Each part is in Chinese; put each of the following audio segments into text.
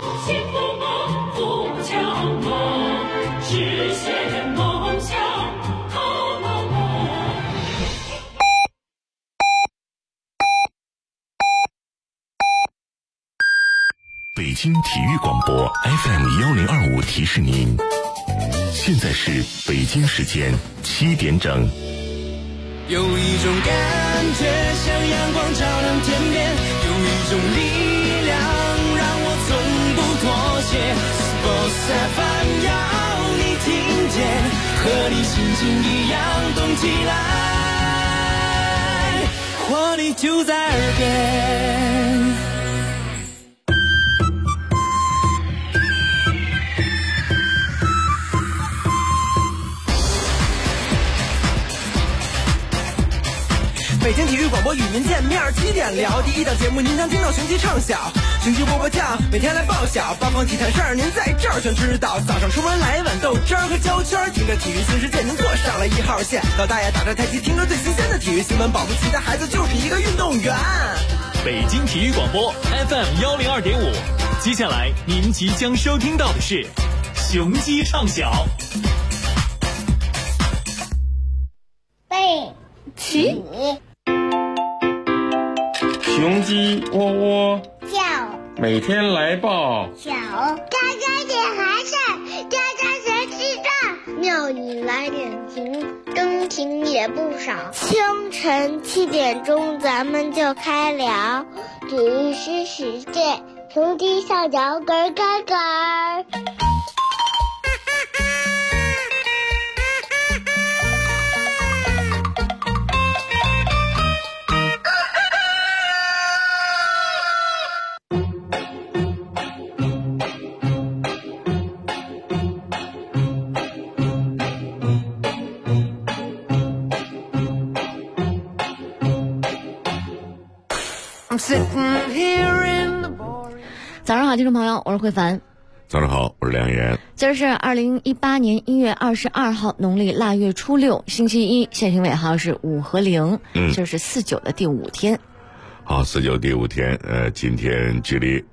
幸福吗？不强吗？实现梦想，好吗？ 北京体育广播 FM1025提示您，现在是北京时间7点整。 有一种感觉像阳光照亮天边，有一种力量让我从不妥协。Sports FM 要你听见，和你心情一样动起来，活力就在耳边。 北京体育广播与您见面，7点聊第一档节目，您将听到雄鸡唱晓，雄鸡波波酱，每天来报晓，八方体坛事儿您在这儿全知道。早上出门来一碗豆汁儿和焦圈，听着体育新世界，您坐上了1号线。老大爷打着太极，听着最新鲜的体育新闻，保不齐的孩子就是一个运动员。 北京体育广播 FM102.5，接下来您即将收听到的是雄鸡唱晓。 背起雄鸡喔喔叫， 每天来报小喳喳点孩子，喳喳学知道，庙里来点情，钟情也不少。清晨7点钟，咱们就开聊体育新世界，雄鸡上脚咯咯咯。 早上好，听众朋友，我是慧凡。 早上好，我是梁岩。 今儿是2018年1月22号，农历腊月初6，星期一，现行尾号是5和0，就是49的第5天。 好，49第5天，今天距离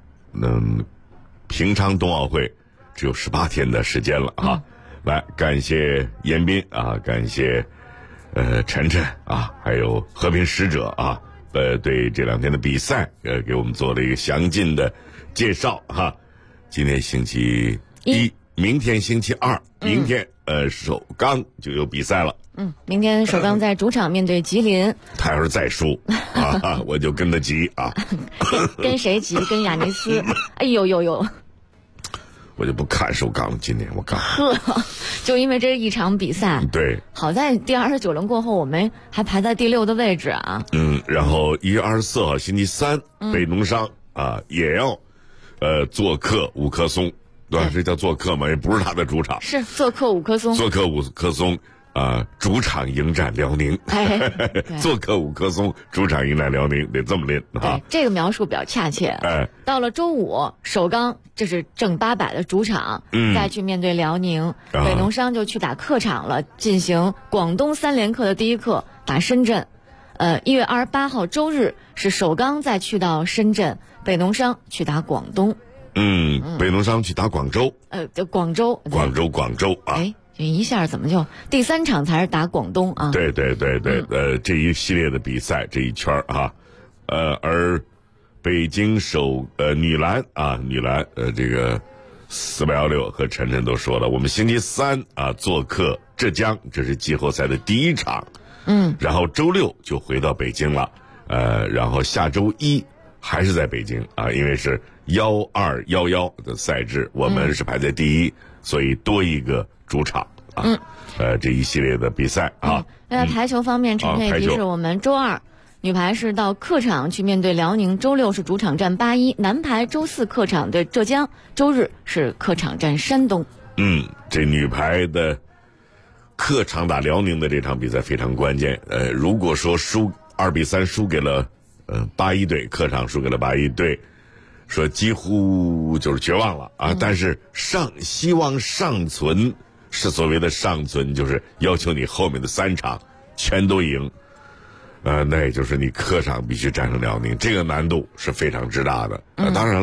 平昌冬奥会只有18天的时间了啊。来，感谢严彬啊，感谢晨晨啊，还有和平使者啊，对这2天的比赛给我们做了一个详尽的介绍哈。今天星期一，明天星期2，明天首钢就有比赛了。 明天首钢在主场面对吉林。 他要是再输啊，我就跟他急啊。 跟谁急？跟亚尼斯。哎呦呦呦！ 我就不看首钢了，今年我看。 就因为这一场比赛。对。好在第29轮过后，我们还排在第6的位置啊。 然后1月24号星期3，北农商啊也要做客五棵松，对吧？这叫做客吗？也不是他的主场。 是做客五棵松。 做客五棵松。主场迎战辽宁，做客五棵松，主场迎战辽宁，得这么练啊。 这个描述比较恰切。到了周五，首钢这是正800的主场，再去面对辽宁，北农商就去打客场了，进行广东3连客的第一课，打深圳。1月28号周日是首钢再去到深圳，北农商去打广东。 北农商去打广州。 广州啊。 这一下怎么就第3场才是打广东啊？ 对，这一系列的比赛这一圈啊，而北京女篮这个4816和晨晨都说了，我们星期3啊做客浙江，这是季后赛的第1场，然后周6就回到北京了，然后下周1还是在北京啊，因为是1211的赛制，我们是排在第1，所以多一个主场啊，这一系列的比赛啊。 那在排球方面，陈佩提示我们周2女排是到客场去面对辽宁，周6是主场战81，男排周4客场对浙江，周日是客场战山东。 这女排的客场打辽宁的这场比赛非常关键。如果说2比3输给了81队，客场输给了81队，说几乎就是绝望了啊。但是希望尚存，是所谓的尚存，就是要求你后面的3场全都赢。那也就是你客场必须战胜辽宁，这个难度是非常之大的。当然了，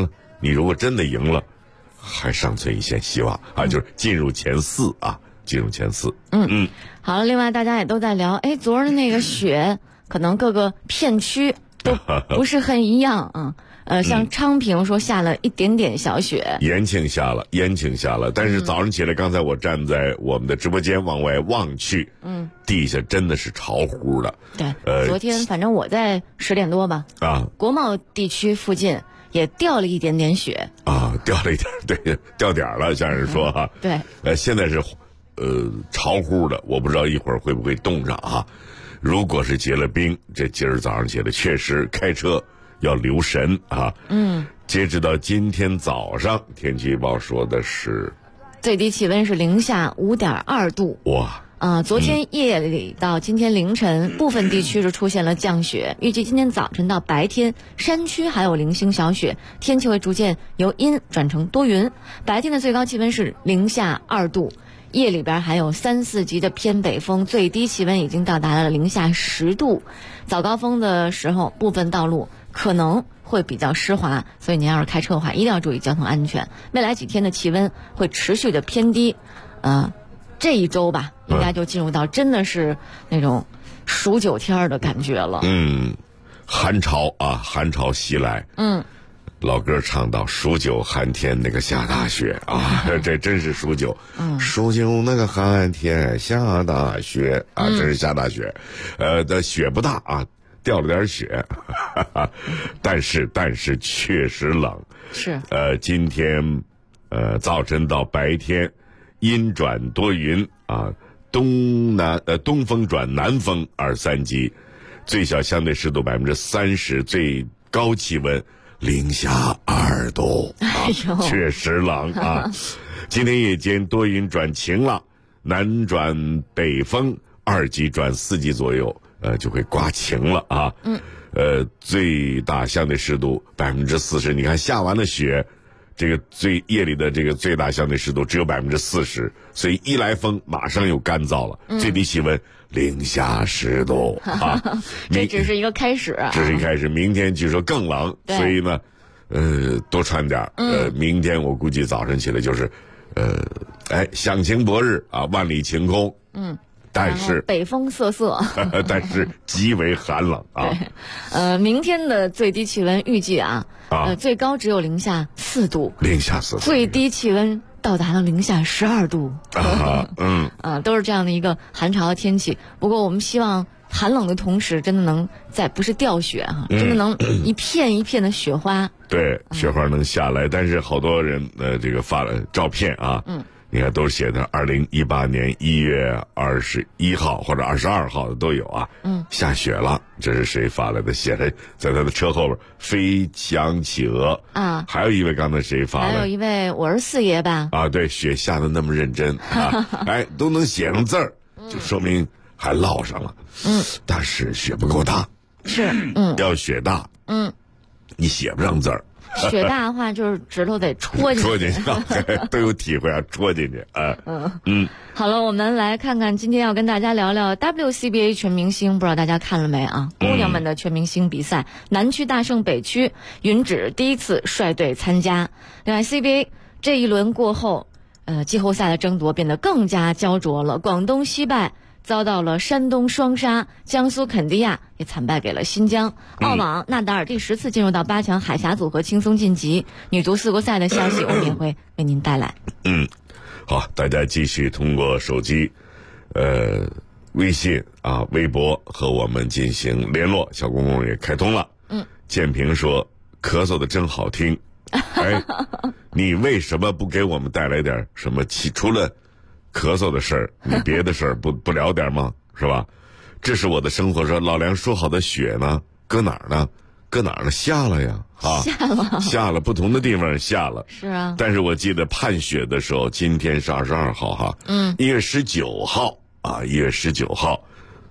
你如果真的赢了，还尚存一线希望啊，就是进入前4啊，进入前4。 好了，另外大家也都在聊，昨儿的那个雪，可能各个片区都不是很一样啊。像昌平说下了一点点小雪， 延庆下了，但是早上起来，刚才我站在我们的直播间往外望去，地下真的是潮乎的。 对，昨天反正我在10点多吧，国贸地区附近也掉了一点点雪啊，掉了一点，对，掉点了，像是说哈， 对， 现在是潮乎的，我不知道一会儿会不会冻上啊。如果是结了冰，这今儿早上起来确实开车要留神啊。截止到今天早上，天气预报说的是最低气温是零下5.2度。 哇！ 昨天夜里到今天凌晨，部分地区是出现了降雪，预计今天早晨到白天，山区还有零星小雪，天气会逐渐由阴转成多云。白天的最高气温是零下2度，夜里边还有3、4级的偏北风，最低气温已经到达了零下10度。早高峰的时候，部分道路可能会比较湿滑，所以您要是开车的话，一定要注意交通安全。未来几天的气温会持续的偏低，这一周吧，应该就进入到真的是那种数9天的感觉了。 寒潮啊，寒潮袭来。老歌唱到数9寒天那个下大雪啊，这真是数9。数9那个寒天下大雪啊，真是下大雪。的雪不大啊，掉了点雪，但是确实冷。 是。 今天早晨到白天阴转多云啊，东风转南风2、3级，最小相对湿度30%，最高气温零下2度啊，确实冷啊。今天夜间多云转晴朗，南转北风2级转4级左右，就会刮晴了啊。最大相对湿度40%，你看下完了雪，这个夜里的这个最大相对湿度只有40%，所以一来风马上又干燥了，最低气温零下10度啊。 这只是一个开始， 这是一开始，明天据说更冷，所以呢，多穿点。明天我估计早晨起来就是，响晴博日啊，万里晴空。但是北风瑟瑟， 但是极为寒冷啊。 明天的最低气温预计最高只有零下4度， 零下4度， 最低气温到达了零下12度都是这样的一个寒潮的天气。不过我们希望寒冷的同时，真的能不是掉雪真的能一片一片的雪花。 对，雪花能下来，但是好多人这个发了照片啊。你看都写的2018年1月21号或者22号的都有啊。下雪了，这是谁发来的？写的在他的车后边飞翔企鹅啊。还有一位刚才谁发的？ 还有一位我是4爷吧？ 啊，对，雪下的那么认真啊，都能写上字儿，就说明还落上了。但是雪不够大， 是要雪大，你写不上字儿。 雪大的话，就是指头得戳进去， 都有体会啊，戳进去啊。 好了，我们来看看今天要跟大家聊聊 WCBA 全明星，不知道大家看了没啊？姑娘们的全明星比赛，南区大胜北区，云芷第一次率队参加。另外 CBA 这一轮过后，季后赛的争夺变得更加焦灼了。广东惜败，遭到了山东双杀，江苏肯迪亚也惨败给了新疆。澳网纳达尔第10次进入到8强，海峡组合轻松晋级。女足4国赛的消息我们也会为您带来。 好，大家继续通过手机、微信啊、微博和我们进行联络。小公公也开通了。建平说咳嗽的真好听。你为什么不给我们带来点什么除了咳嗽的事儿，你别的事儿不聊点吗？是吧？这是我的生活。说老梁说好的雪呢，搁哪儿呢？下了呀！下了，不同的地方下了。 是啊。 但是我记得盼雪的时候，今天是22号哈。1月19号啊，1月19号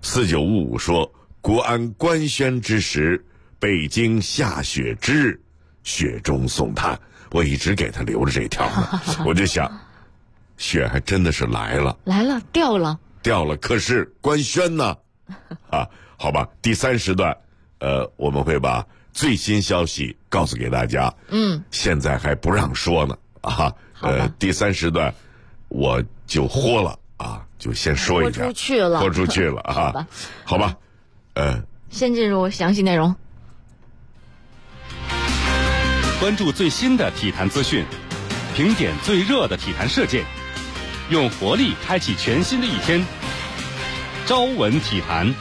，4955说国安官宣之时，北京下雪之日，雪中送炭。我一直给他留着这条呢，我就想。雪还真的是来了， 掉了， 可是官宣呢？好吧，第3时段，我们会把最新消息告诉给大家。现在还不让说呢啊。第3时段我就豁了啊，就先说一下。豁出去了啊。好吧。 先进入详细内容。 关注最新的体坛资讯，评点最热的体坛事件，用活力开启全新的一天。朝闻体坛。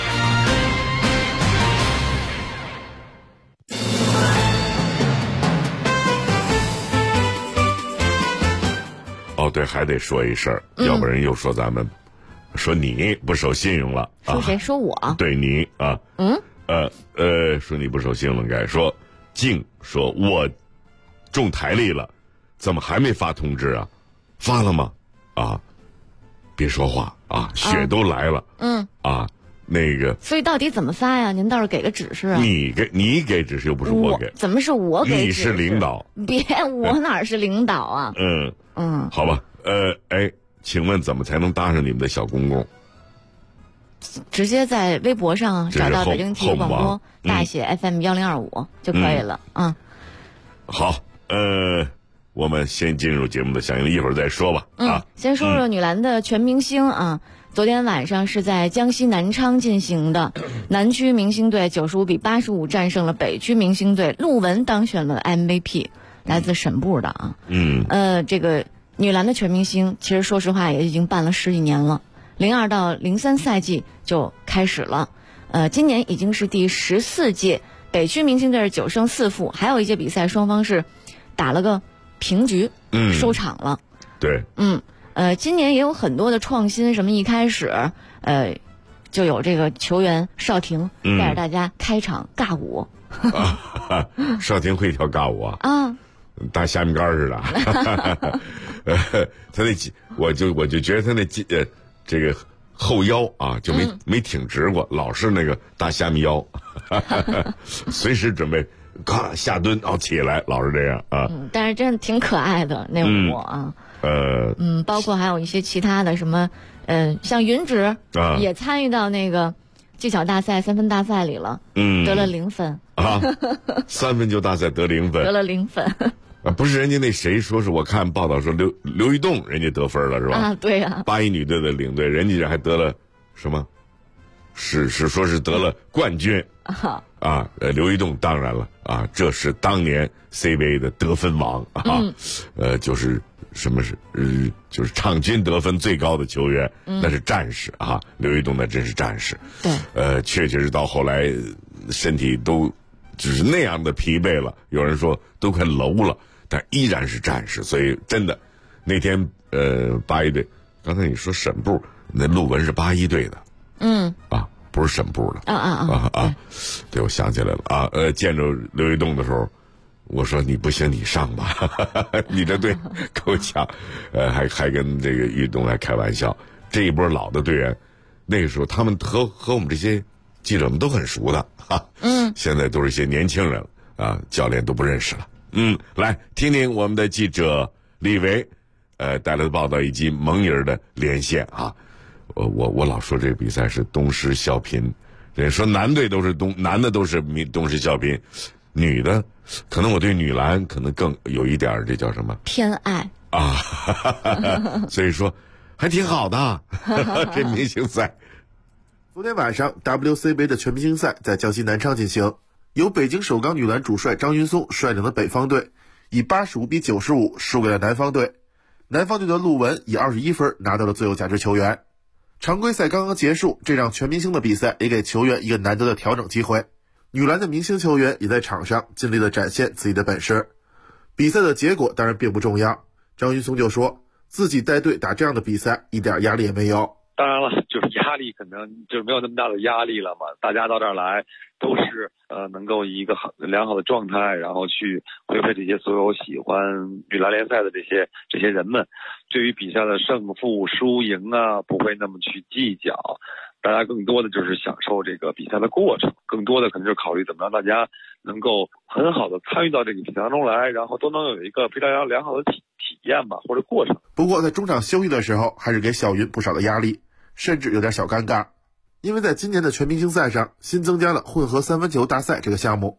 哦，对，还得说一声，要不然又说咱们说你不守信用了。 说谁？说我？ 对你啊。说你不守信用，该说净说我中台历了，怎么还没发通知啊？发了吗？啊，别说话啊，血都来了。那个， 所以到底怎么发呀？您倒是给个指示啊！ 你给指示，又不是我给。 怎么是我给指示？ 你是领导。 别，我哪是领导啊？ 好吧。请问怎么才能搭上你们的小公公？ 直接在微博上找到北京体育广播大写 FM1025就可以了。 好，我们先进入节目的详情，一会儿再说吧。 先说说女篮的全明星啊。昨天晚上是在江西南昌进行的，南区明星队95比85战胜了北区明星队，陆雯当选了 MVP， 来自省部的啊。这个女篮的全明星，其实说实话也已经办了10几年了，02到03赛季就开始了。今年已经是第14届，北区明星队是9胜4负，还有一届比赛双方是打了个平局，收场了。 对。 今年也有很多的创新，什么一开始，就有这个球员邵婷带着大家开场尬舞。 邵婷会跳尬舞啊？大虾米干似的。他我就觉得他这个后腰啊就没挺直过，老是那个大虾米腰，随时准备咔下蹲起来，老是这样啊。 但是真的挺可爱的那舞啊。包括还有一些其他的什么，像云芷也参与到那个技巧大赛3分大赛里了，得了0分啊，3分球大赛得0分， 得了0分。 不是人家那谁说是我看报道说刘玉栋人家得分了是吧？ 对呀。 81女队的领队，人家这还得了什么？是说是得了冠军刘玉栋当然了啊，这是当年 CBA 的得分王啊，就是什么是就是场均得分最高的球员，那是战士啊，刘玉栋那真是战士。 对， 确实是到后来身体都只是那样的疲惫了，有人说都快楼了，但依然是战士。所以真的那天81队，刚才你说省部那陆雯是81队的。不是省部的。对，我想起来了啊。见着刘玉栋的时候，我说你不行，你上吧，你这队够强。还跟这个玉栋来开玩笑。这一波老的队员，那个时候他们和我们这些记者们都很熟的现在都是一些年轻人啊，教练都不认识了。来听听我们的记者李维带来的报道以及蒙妮儿的连线啊。我老说这个比赛是东施效颦，人说男队都是男的都是东施效颦，女的可能我对女篮可能更有一点这叫什么偏爱啊，所以说还挺好的这明星赛。 昨天晚上 WCBA 的全明星赛在江西南昌进行，由北京首钢女篮主帅张云松率领的北方队以85比95输给了南方队，南方队的陆雯以21分拿到了最有价值球员。常规赛刚刚结束，这场全明星的比赛也给球员一个难得的调整机会。女篮的明星球员也在场上尽力的展现自己的本事。比赛的结果当然并不重要，张云松就说自己带队打这样的比赛一点压力也没有。 当然了，就是压力可能就没有那么大的压力了嘛。大家到这儿来都是能够以一个良好的状态，然后去回馈这些所有喜欢女篮联赛的这些人们。对于比赛的胜负输赢啊，不会那么去计较。大家更多的就是享受这个比赛的过程，更多的可能就是考虑怎么让大家能够很好的参与到这个比赛当中来，然后都能有一个非常良好的体验吧，或者过程。 不过在中场休息的时候，还是给小云不少的压力，甚至有点小尴尬，因为在今年的全明星赛上新增加了混合3分球大赛这个项目。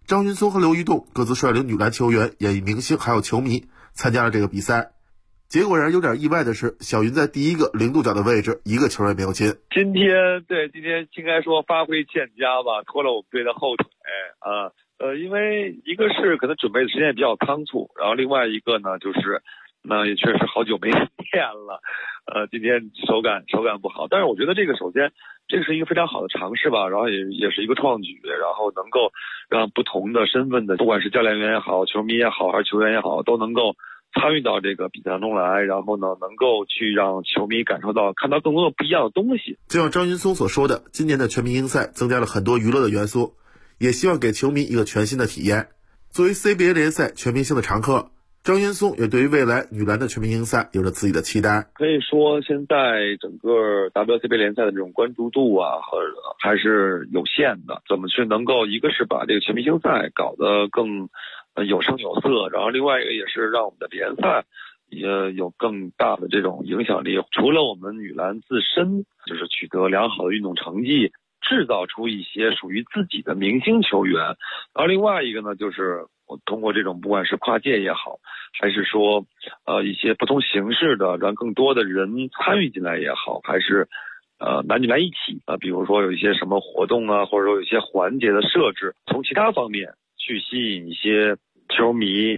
张云松和刘玉栋各自率领女篮球员、演艺明星还有球迷参加了这个比赛。结果让人有点意外的是，小云在第一个零度角的位置，一个球也没有进。 今天应该说发挥欠佳吧，拖了我们队的后腿啊。因为一个是可能准备的时间也比较仓促，然后另外一个呢就是那也确实好久没练了，今天手感不好。但是我觉得这个首先这个是一个非常好的尝试吧，然后也是一个创举，然后能够让不同的身份的，不管是教练员也好、球迷也好还是球员也好，都能够参与到这个比赛中来，然后呢能够去让球迷看到更多的不一样的东西。 就像张云松所说的，今年的全明星赛增加了很多娱乐的元素，也希望给球迷一个全新的体验。作为 CBA 联赛全明星的常客，张云松也对于未来女篮的全明星赛有着自己的期待。 可以说现在整个 WCBA 联赛的这种关注度啊还是有限的，怎么去能够一个是把这个全明星赛搞得更有声有色，然后另外一个也是让我们的联赛也有更大的这种影响力。除了我们女篮自身就是取得良好的运动成绩，制造出一些属于自己的明星球员，然后另外一个呢就是我通过这种不管是跨界也好，还是说一些不同形式的让更多的人参与进来也好，还是男女篮一起比如说有一些什么活动啊，或者说有一些环节的设置，从其他方面去吸引一些球迷。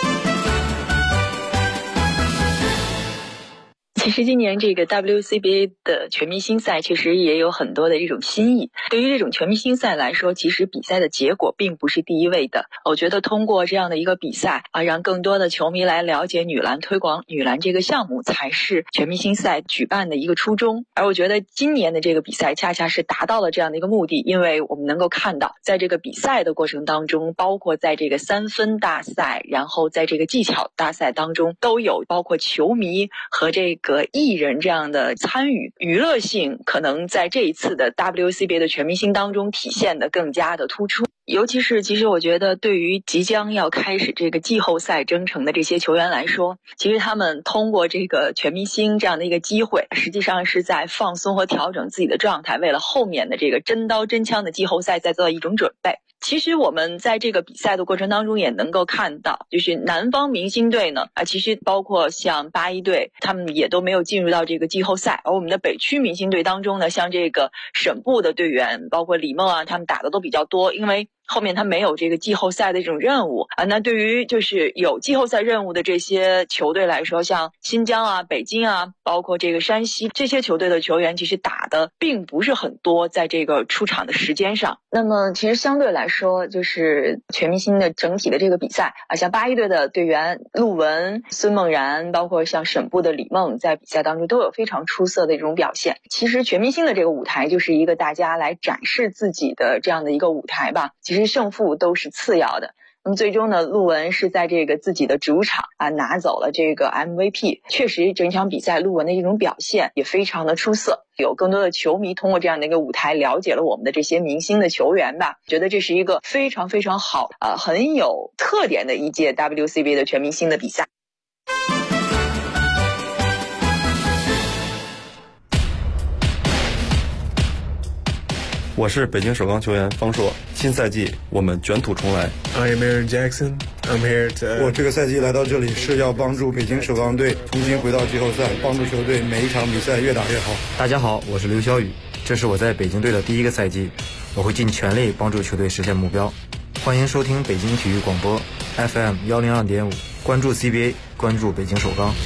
其实今年这个 WCBA 的全明星赛确实也有很多的这种新意。对于这种全明星赛来说，其实比赛的结果并不是第一位的。我觉得通过这样的一个比赛让更多的球迷来了解女篮，推广女篮这个项目，才是全明星赛举办的一个初衷。而我觉得今年的这个比赛恰恰是达到了这样的一个目的，因为我们能够看到，在这个比赛的过程当中，包括在这个3分大赛，然后在这个技巧大赛当中，都有包括球迷和这个艺人这样的参与，娱乐性可能在这一次的 WCBA 的全明星当中体现得更加的突出。尤其是其实我觉得对于即将要开始这个季后赛征程的这些球员来说，其实他们通过这个全明星这样的一个机会，实际上是在放松和调整自己的状态，为了后面的这个真刀真枪的季后赛在做一种准备。其实我们在这个比赛的过程当中也能够看到，就是南方明星队呢其实包括像81队，他们也都没有进入到这个季后赛。而我们的北区明星队当中呢，像这个省部的队员，包括李梦他们打的都比较多，因为后面他没有这个季后赛的这种任务那对于就是有季后赛任务的这些球队来说，像新疆北京包括这个山西，这些球队的球员其实打的并不是很多，在这个出场的时间上。那么其实相对来说，就是全明星的整体的这个比赛像81队的队员陆文、孙梦然，包括像省部的李梦，在比赛当中都有非常出色的一种表现。其实全明星的这个舞台就是一个大家来展示自己的这样的一个舞台吧，其实胜负都是次要的。那么最终呢，陆文是在这个自己的主场拿走了这个 MVP。确实整场比赛陆文的这种表现也非常的出色，有更多的球迷通过这样的一个舞台了解了我们的这些明星的球员吧，觉得这是一个非常非常好很有特点的一届 WCBA 的全明星的比赛。 我是北京首钢球员方硕，新赛季我们卷土重来。 I am Aaron Jackson. I'm here to. 我这个赛季来到这里是要帮助北京首钢队重新回到季后赛，帮助球队每一场比赛越打越好。 大家好，我是刘晓宇，这是我在北京队的第一个赛季，我会尽全力帮助球队实现目标。欢迎收听北京体育广播 FM 102.5，关注 CBA， 关注北京首钢。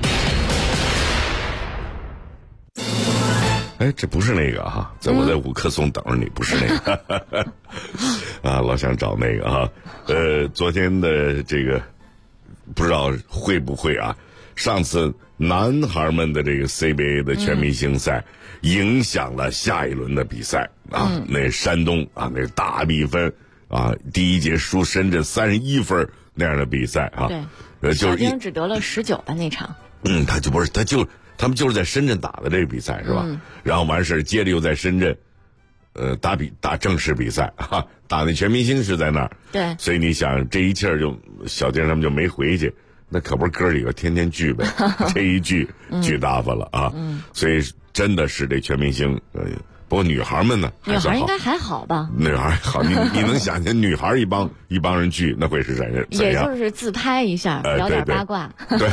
哎，这不是那个我在五棵松等着你，不是那个老想找那个昨天的这个不知道会不会上次男孩们的这个 CBA 的全明星赛影响了下一轮的比赛那山东那大比分第一节输深圳31分那样的比赛对，小丁只得了19吧那场。 他们就是在深圳打的这个比赛是吧？然后完事接着又在深圳，打正式比赛打那全明星是在那儿。 对， 所以你想这一气儿就小丁他们就没回去，那可不是哥几个天天聚呗，这一聚大发了所以真的是这全明星不过女孩们呢， 女孩应该还好吧？ 女孩好，你能想象女孩一帮人聚，那会是怎样？ 也就是自拍一下，聊点八卦。 对，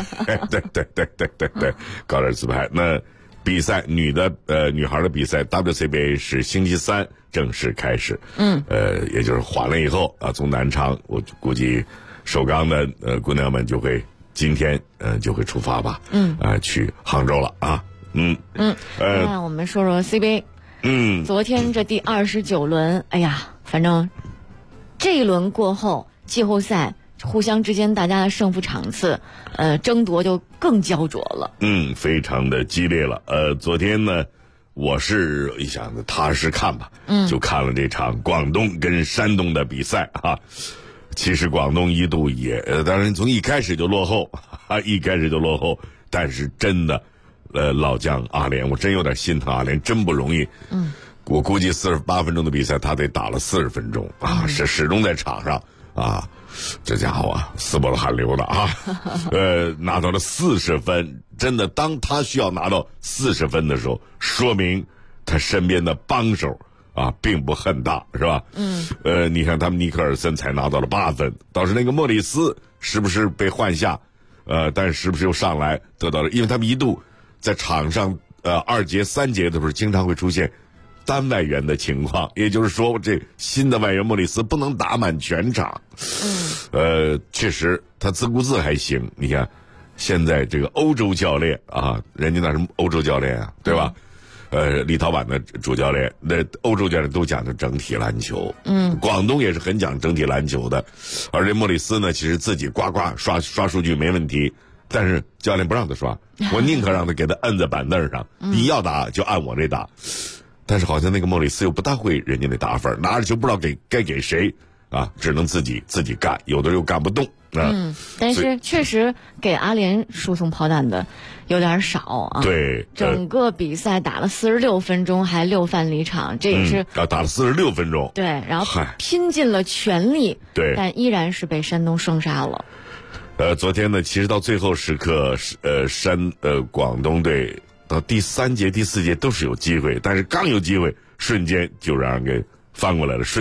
搞点自拍。那比赛女孩的比赛 WCBA 是星期三正式开始。也就是缓了以后啊，从南昌我估计首钢的姑娘们就会今天就会出发吧。去杭州了啊。 那我们说说 CBA。昨天这第29轮，哎呀，反正这一轮过后，季后赛互相之间大家的胜负场次，争夺就更焦灼了。 非常的激烈了。昨天呢，我是一想踏实看吧，就看了这场广东跟山东的比赛啊。其实广东一度也，当然从一开始就落后，但是真的。老将阿联，我真有点心疼阿联，真不容易。我估计48分钟的比赛，他得打了40分钟啊，是始终在场上啊。这家伙啊，撕破了汗流的啊。拿到了40分，真的，当他需要拿到40分的时候，说明他身边的帮手啊并不很大，是吧？你看他们尼克尔森才拿到了8分，倒是那个莫里斯是不是被换下？但是是不是又上来得到了？因为他们一度。在场上2节3节的时候经常会出现单外援的情况，也就是说这新的外援莫里斯不能打满全场。确实他自顾自还行。你看现在这个欧洲教练啊，人家那是欧洲教练啊，对吧？立陶宛的主教练，那欧洲教练都讲究整体篮球。广东也是很讲整体篮球的，而这莫里斯呢，其实自己呱刷数据没问题。但是教练不让他刷，我宁可让他给他摁在板凳上，你要打就按我这打。但是好像那个莫里斯又不大会人家那打法，拿着球不知道该给谁啊，只能自己干，有的又干不动。 但是确实给阿联输送炮弹的有点少啊。 对， 整个比赛打了46分钟，还6犯离场，这也是打了46分钟。 对，然后拼尽了全力， 对， 但依然是被山东双杀了。 昨天呢，其实到最后时刻，广东队到第3节、第4节都是有机会，但是刚有机会，瞬间就让人给翻过来了，所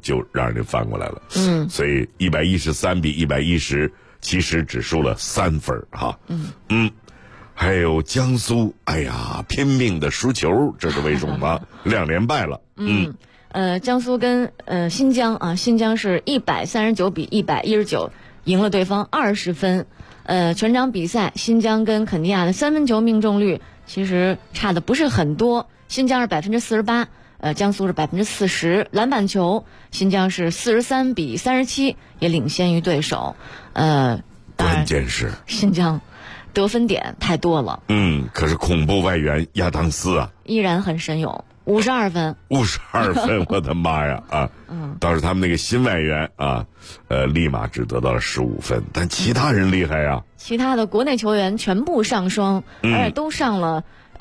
以113比110，其实只输了3分哈。还有江苏，哎呀，拼命的输球，这是为什么？2连败了。 江苏跟新疆啊，新疆是139比119。赢了对方20分，全场比赛新疆跟肯尼亚的3分球命中率其实差的不是很多，新疆是48%，江苏是40%，篮板球新疆是43比37，也领先于对手。 关键是新疆得分点太多了。 可是恐怖外援亚当斯啊， 依然很神勇。52分， 我的妈呀啊！倒是他们那个新外援啊，立马只得到了15分，但其他人厉害啊！ 其他的国内球员全部上双，而且都上了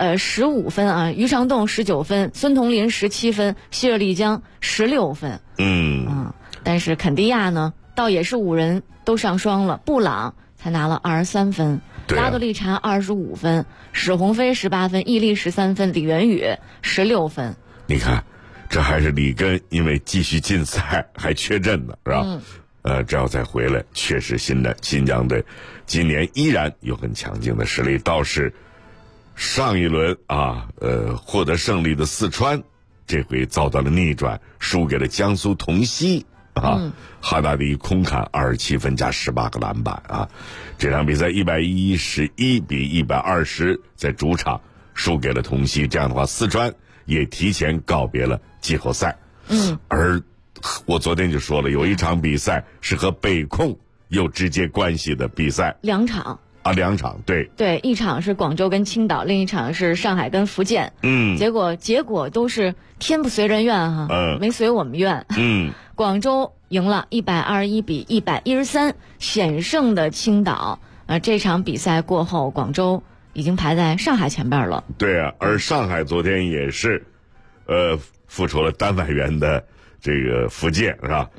15分啊。于长栋19分，孙同林17分，希尔利江16分。但是肯尼亚呢，倒也是5人都上双了，布朗才拿了23分。拉多利查25分，史鸿飞18分，易立13分，李元宇16分。 你看，这还是里根因为继续禁赛还缺阵呢，是吧？这要再回来，确实新疆队今年依然有很强劲的实力。倒是上一轮啊，获得胜利的四川，这回遭到了逆转，输给了江苏铜溪。哈达迪空砍27分加18个篮板啊！这场比赛111比120，在主场输给了铜溪。这样的话，四川也提前告别了季后赛。而我昨天就说了，有一场比赛是和北控有直接关系的比赛 ，2场。 2场，对， 一场是广州跟青岛，另一场是上海跟福建。结果都是天不随人愿哈，没随我们愿。广州赢了121比113，险胜的青岛。这场比赛过后，广州已经排在上海前边了。 对啊，而上海昨天也是，付出了单外援的这个福建，是吧？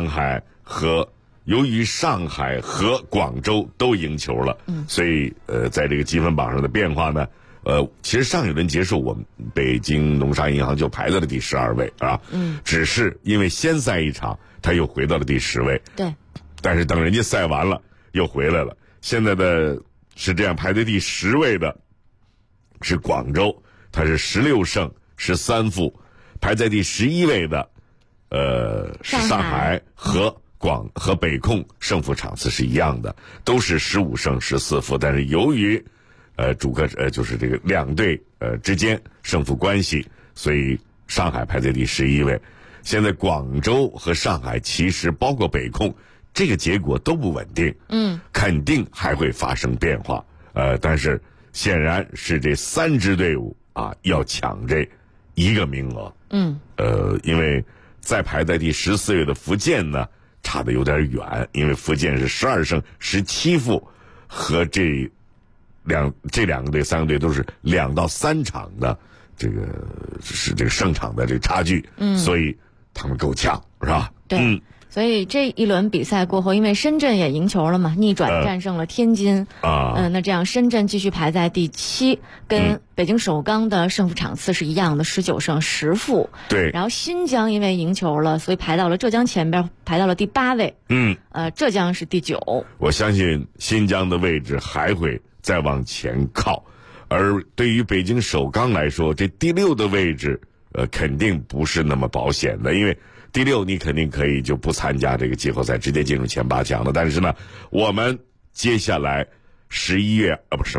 由于上海和广州都赢球了，所以在这个积分榜上的变化呢， 其实上一轮结束，我们北京农商银行就排在了第12位啊。只是因为先赛一场，他又回到了第10位。 对。 但是等人家赛完了，又回来了。现在的是这样，排在第10位的是广州，它是16胜13负；排在第11位的，是上海和北控胜负场次是一样的，都是15胜14负。但是由于主客就是这个两队之间胜负关系，所以上海排在第11位。现在广州和上海其实包括北控，这个结果都不稳定，肯定还会发生变化。但是显然是这3支队伍啊要抢这1个名额。因为再排在第14位的福建呢，差得有点远，因为福建是12胜17负，和这两个队、3个队都是2到3场的这个胜场的这个差距，所以他们够呛，是吧？ 对。所以这一轮比赛过后，因为深圳也赢球了嘛，逆转战胜了天津。那这样深圳继续排在第7，跟北京首钢的胜负场次是一样的，19胜10负。 对。 然后新疆因为赢球了，所以排到了浙江前边，排到了第8位。浙江是第9。 我相信新疆的位置还会再往前靠，而对于北京首钢来说，这第6的位置，肯定不是那么保险的，因为第6你肯定可以就不参加这个季后赛，直接进入前8强的。但是呢，我们接下来1月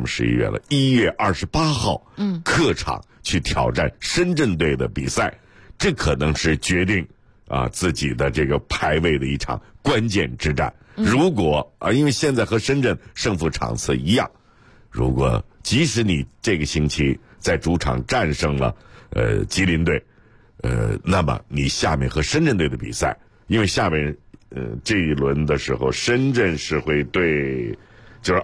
28号，客场去挑战深圳队的比赛，这可能是决定自己的这个排位的一场关键之战。如果因为现在和深圳胜负场次一样，如果即使你这个星期在主场战胜了吉林队，那么你下面和深圳队的比赛，因为下面这一轮的时候，深圳是会对，就是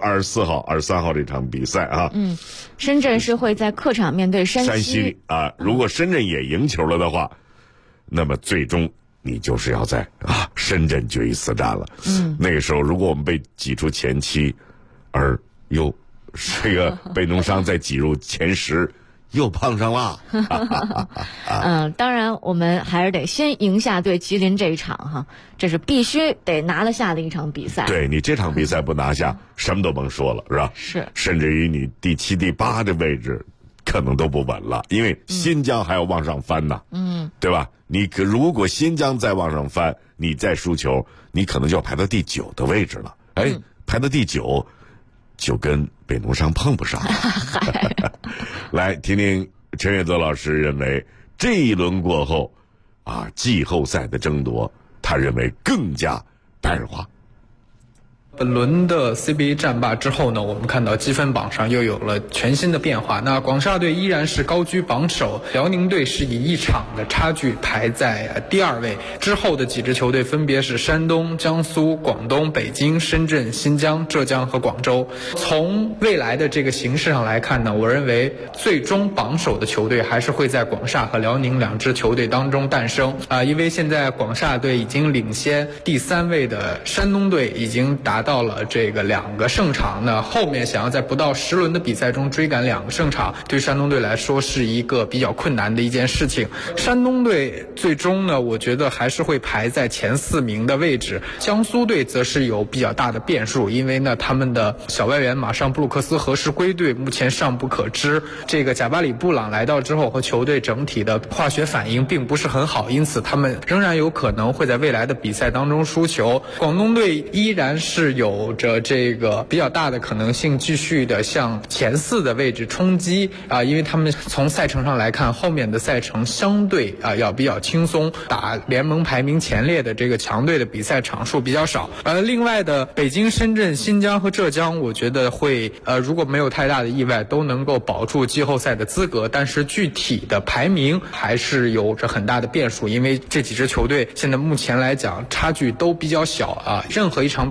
23号这场比赛啊。 深圳是会在客场面对山西啊。如果深圳也赢球了的话，那么最终你就是要在深圳决一死战了。那个时候如果我们被挤出前7，而又这个被农商再挤入前10。又碰上了。 当然我们还是得先赢下对吉林这一场哈，这是必须得拿得下的一场比赛。 对，你这场比赛不拿下，什么都甭说了，是吧？ 是， 甚至于你第7、第8的位置可能都不稳了，因为新疆还要往上翻呢，对吧？你如果新疆再往上翻，你再输球，你可能就要排到第9的位置了。排到第9。就跟北农商碰不上。来听听陈岳泽老师认为这一轮过后季后赛的争夺，他认为更加白热化。 本轮的 CBA 战罢之后呢，我们看到积分榜上又有了全新的变化。那广厦队依然是高居榜首，辽宁队是以1场的差距排在第2位。之后的几支球队分别是山东、江苏、广东、北京、深圳、新疆、浙江和广州。从未来的这个形势上来看呢，我认为最终榜首的球队还是会在广厦和辽宁2支球队当中诞生因为现在广厦队已经领先第3位的山东队，已经达到了这个2个胜场呢，后面想要在不到10轮的比赛中追赶2个胜场，对山东队来说是一个比较困难的一件事情。山东队最终呢，我觉得还是会排在前4名的位置。江苏队则是有比较大的变数，因为呢他们的小外援马上布鲁克斯何时归队目前尚不可知。这个贾巴里布朗来到之后，和球队整体的化学反应并不是很好，因此他们仍然有可能会在未来的比赛当中输球。广东队依然是有着这个比较大的可能性继续的向前4的位置冲击因为他们从赛程上来看，后面的赛程相对要比较轻松，打联盟排名前列的这个强队的比赛场数比较少。另外的北京、深圳、新疆和浙江，我觉得会如果没有太大的意外，都能够保住季后赛的资格，但是具体的排名还是有着很大的变数，因为这几支球队现在目前来讲差距都比较小任何一场比赛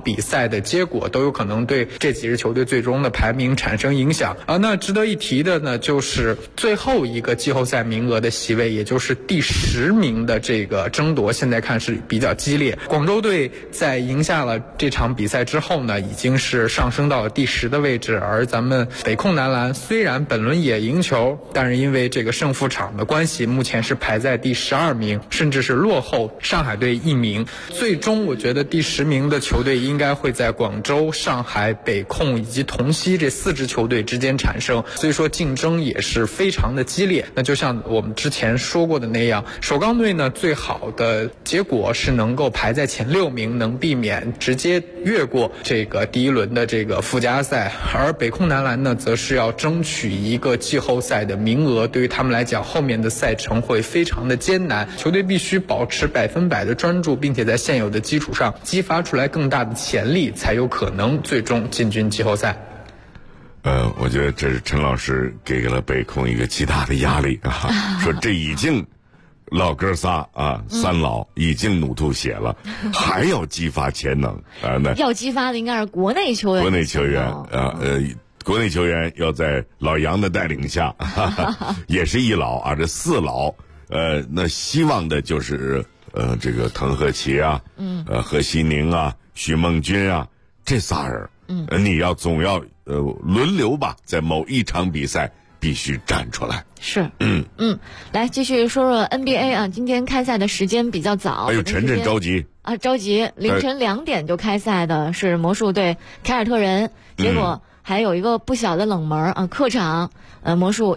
赛的结果都有可能对这几支球队最终的排名产生影响那值得一提的呢，就是最后一个季后赛名额的席位，也就是第10名的这个争夺，现在看是比较激烈。广州队在赢下了这场比赛之后呢，已经是上升到了第10的位置，而咱们北控男篮虽然本轮也赢球，但是因为这个胜负场的关系，目前是排在第12名，甚至是落后上海队1名。最终我觉得第10名的球队应该会在广州、上海、北控以及同曦这4支球队之间产生，所以说竞争也是非常的激烈。那就像我们之前说过的那样，首钢队呢最好的结果是能够排在前6名，能避免直接越过这个第1轮的这个附加赛，而北控男篮呢则是要争取一个季后赛的名额，对于他们来讲后面的赛程会非常的艰难，球队必须保持100%的专注，并且在现有的基础上激发出来更大的潜力，才有可能最终进军季后赛。 我觉得这是陈老师给了北控一个极大的压力说这已经老哥仨三老已经努吐血了，还要激发潜能那要激发的应该是国内球员， 国内球员要在老杨的带领下也是一老这4老那希望的就是这个滕和奇何西宁徐梦军这仨人你要总要轮流吧，在某一场比赛必须站出来。 是，来继续说说 NBA 今天开赛的时间比较早。 晨着急着急，凌晨2点就开赛的是魔术对凯尔特人，结果还有一个不小的冷门客场，魔术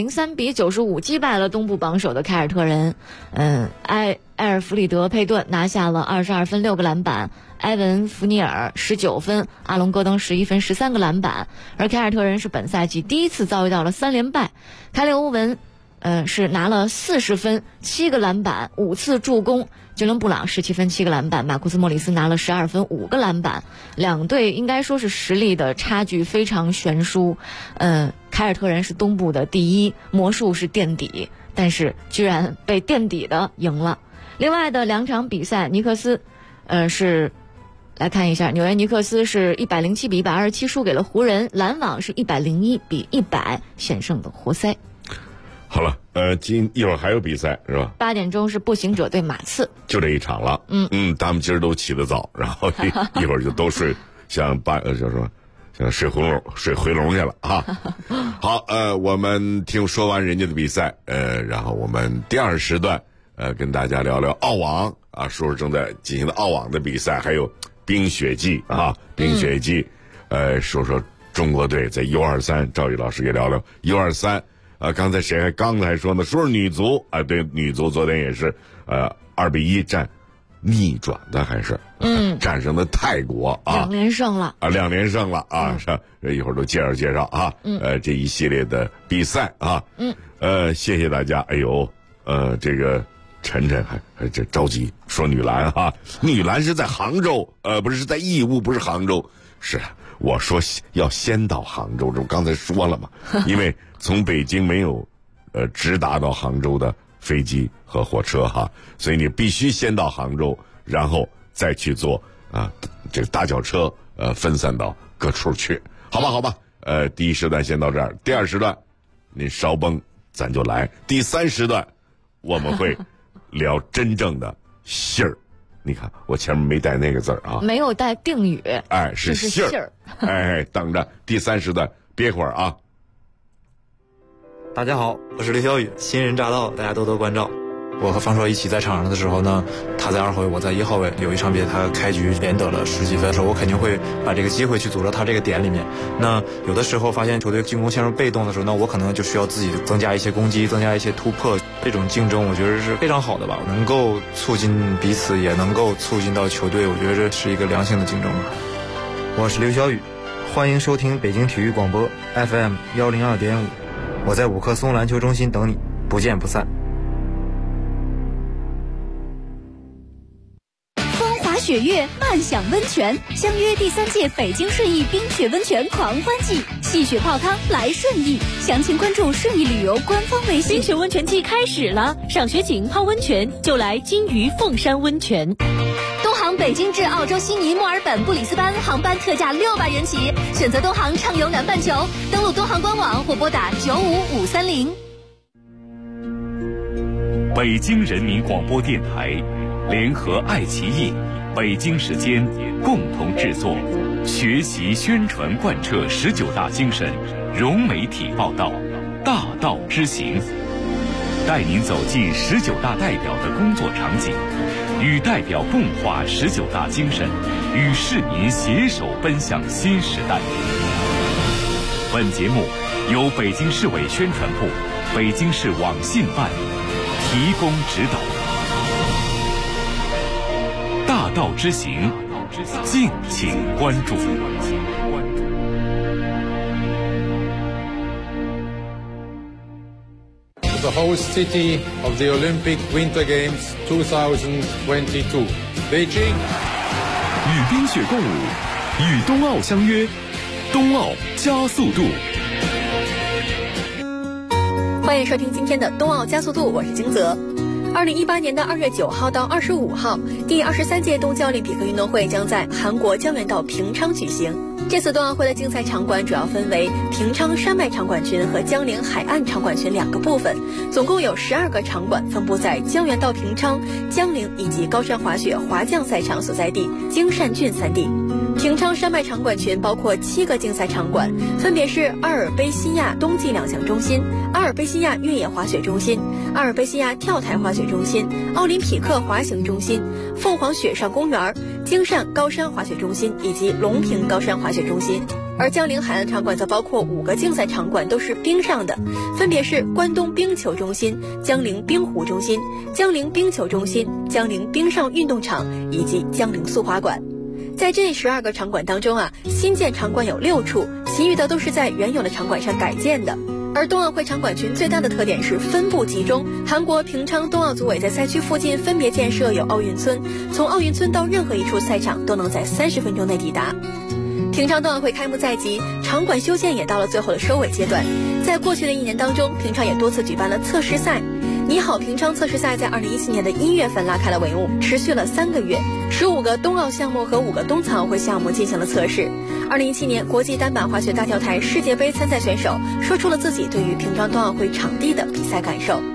103-95击败了东部榜首的凯尔特人。埃尔弗里德佩顿拿下了22分6个篮板，埃文福尼尔19分，阿隆戈登11分13个篮板。而凯尔特人是本赛季第一次遭遇到了3连败，凯里欧文是拿了40分7个篮板5次助攻，杰伦布朗17分7个篮板，马库斯莫里斯拿了12分5个篮板。两队应该说是实力的差距非常悬殊，凯尔特人是东部的第1，魔术是垫底，但是居然被垫底的赢了。另外的2场比赛，尼克斯是来看一下，纽约尼克斯是107-127输给了湖人，篮网是101-100险胜的活塞。 好了，一会儿还有比赛是吧 ？8点钟是步行者对马刺， 就这一场了。他们今儿都起得早，然后一会儿就都睡，像睡回笼去了好，我们说完人家的比赛，然后我们第2时段跟大家聊聊澳网说说正在进行的澳网的比赛，还有冰雪季冰雪季，说说中国队在 U23， 赵宇老师也聊聊 U23。刚才谁还说呢？说是女足对，女足昨天也是2-1逆转的，还是战胜的泰国 2连胜了 2连胜了一会儿都介绍这一系列的比赛谢谢大家。这个晨还这着急说女篮女篮是在杭州不是在义乌，不是杭州，是我说要先到杭州，这我刚才说了嘛因为从北京没有直达到杭州的飞机和火车所以你必须先到杭州，然后再去坐这个大轿车分散到各处去，好吧第1时段先到这儿，第2时段您稍绷咱就来，第3时段我们会聊真正的信儿。你看我前面没带那个字儿没有带定语， 是信儿等着第3时段，憋会儿大家好，我是刘小雨，新人乍到，大家多多关照。我和方硕一起在场上的时候呢，他在2号位，我在1号位，有一场比赛他开局连得了10几分的时候，我肯定会把这个机会去组织他这个点里面。那有的时候发现球队进攻陷入被动的时候，那我可能就需要自己增加一些攻击，增加一些突破，这种竞争我觉得是非常好的吧，能够促进彼此，也能够促进到球队，我觉得这是一个良性的竞争吧。我是刘小雨，欢迎收听北京体育广播 FM 102.5，我在五棵松篮球中心等你，不见不散。 雪月漫享温泉，相约第3届北京顺义冰雪温泉狂欢季，戏雪泡汤来顺义，详情关注顺义旅游官方微信。 冰雪温泉季开始了，赏雪景泡温泉就来金鱼凤山温泉。 东航航北京至澳洲悉尼、墨尔本、布里斯班航班特价600元起，选择东航畅游南半球。登录东航官网或拨打95530。 北京人民广播电台联合爱奇艺、北京时间共同制作，学习宣传贯彻19大精神，融媒体报道，大道之行，带您走进19大代表的工作场景，与代表共话19大精神，与市民携手奔向新时代。本节目由北京市委宣传部、北京市网信办提供指导。大道之行，敬请关注。 The host city of the Olympic Winter Games 2022, Beijing. 与冰雪共舞，与冬奥相约，冬奥加速度。 欢迎收听今天的冬奥加速度，我是金泽。2018年的2月9号到25号，第23届冬季奥林匹克运动会将在韩国江原道平昌举行。这次冬奥会的竞赛场馆主要分为平昌山脉场馆群和江陵海岸场馆群2个部分，总共有12个场馆分布在江原道平昌、江陵以及高山滑雪滑降赛场所在地京善郡3地。平昌山脉场馆群包括7个竞赛场馆，分别是阿尔卑西亚冬季2项中心、阿尔卑西亚越野滑雪中心、阿尔卑西亚跳台滑雪中心、奥林匹克滑行中心、凤凰雪上公园、京善高山滑雪中心以及隆平高山滑雪中心。而江陵海岸场馆则包括5个竞赛场馆，都是冰上的，分别是关东冰球中心、江陵冰壶中心、江陵冰球中心、江陵冰上运动场以及江陵速滑馆。在这12个场馆当中新建场馆有6处，其余的都是在原有的场馆上改建的。而冬奥会场馆群最大的特点是分布集中，韩国平昌冬奥组委在赛区附近分别建设有奥运村，从奥运村到任何一处赛场都能在30分钟内抵达。平昌冬奥会开幕在即，场馆修建也到了最后的收尾阶段。在过去的1年当中，平昌也多次举办了测试赛。你好平昌测试赛在2017年的1月份拉开了帷幕，持续了3个月，15个冬奥项目和5个冬残奥会项目进行了测试。2017年国际单板滑雪大跳台世界杯参赛选手说出了自己对于平昌冬奥会场地的比赛感受。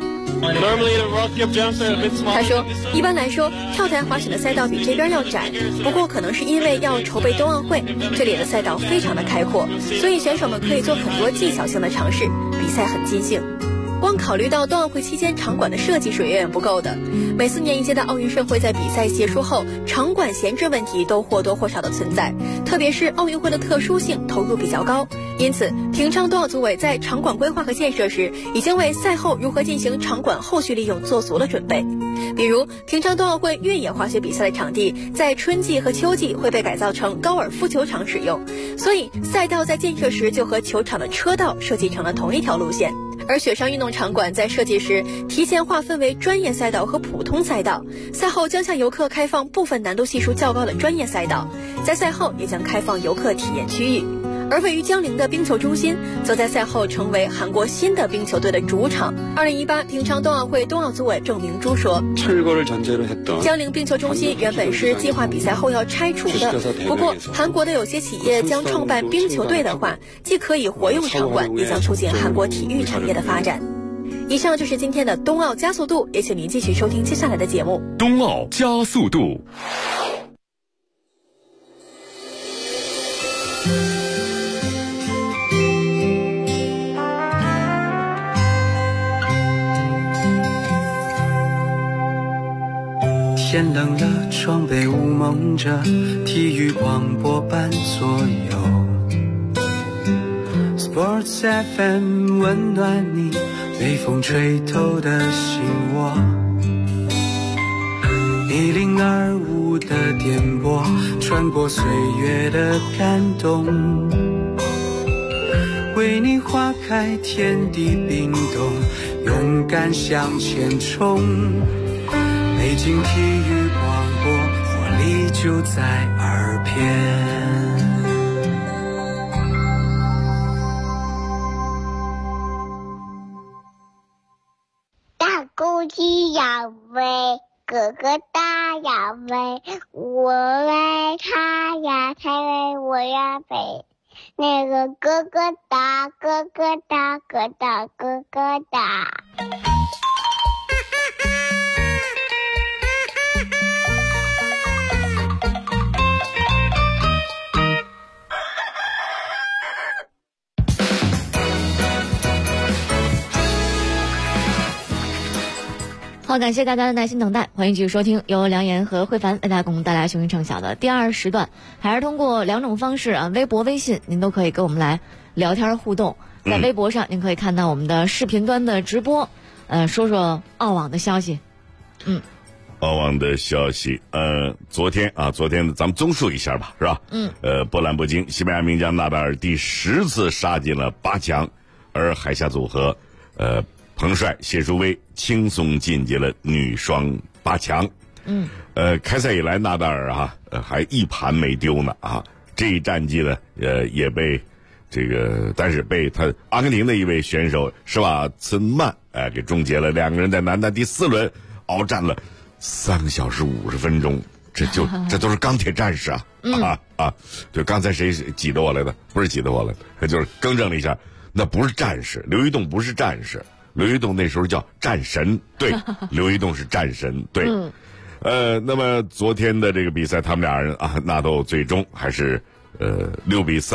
他说，一般来说跳台滑雪的赛道比这边要窄，不过可能是因为要筹备冬奥会，这里的赛道非常的开阔，所以选手们可以做很多技巧性的尝试，比赛很尽兴。光考虑到冬奥会期间场馆的设计是远远不够的，每4年一届的奥运盛会在比赛结束后，场馆闲置问题都或多或少的存在，特别是奥运会的特殊性投入比较高，因此平昌冬奥组委在场馆规划和建设时，已经为赛后如何进行场馆后续利用做足了准备。比如平昌冬奥会越野滑雪比赛的场地在春季和秋季会被改造成高尔夫球场使用，所以赛道在建设时就和球场的车道设计成了同一条路线。而雪上运动场馆在设计时提前划分为专业赛道和普通赛道，赛后将向游客开放部分难度系数较高的专业赛道，在赛后也将开放游客体验区域。而位于江陵的冰球中心则在赛后成为韩国新的冰球队的主场。2018平昌冬奥会冬奥组委郑明珠说，江陵冰球中心原本是计划比赛后要拆除的，不过韩国的有些企业将创办冰球队的话，既可以活用场馆，也将促进韩国体育产业的发展。以上就是今天的冬奥加速度，也请您继续收听接下来的节目。 冬奥加速度。 天冷了，窗被雾蒙着，体育广播伴左右。Sports FM 温暖你，被风吹透的心窝。1025的电波，传播岁月的感动，为你花开，天地冰冻，勇敢向前冲。北京体育广播，活力就在耳边。 大公鸡养飞。 哥哥大呀飞，我为他呀才为我呀飞。那个哥哥大，哥哥大，哥大哥哥大。 好，感谢大家的耐心等待，欢迎继续收听由梁岩和慧凡为大家共同带来雄鹰唱晓的第2时段，还是通过2种方式啊，微博、微信，您都可以跟我们来聊天互动。在微博上，您可以看到我们的视频端的直播，说说澳网的消息。 澳网的消息，昨天咱们综述一下吧，是吧？波澜不惊，西班牙名将纳达尔第10次杀进了8强，而海峡组合，彭帅、谢淑薇轻松晋级了女双8强。开赛以来，纳达尔还一盘没丢呢这一战绩呢，也被但是被他阿根廷的一位选手施瓦茨曼给终结了。2个人在男单第4轮鏖战了3个小时50分钟，这都是钢铁战士对，刚才谁挤得我来的？不是挤得我来的，就是更正了一下，那不是战士，刘一动不是战士。刘一动那时候叫战神，对，刘一动是战神，对。那么昨天的这个比赛，他们俩人纳豆最终还是6比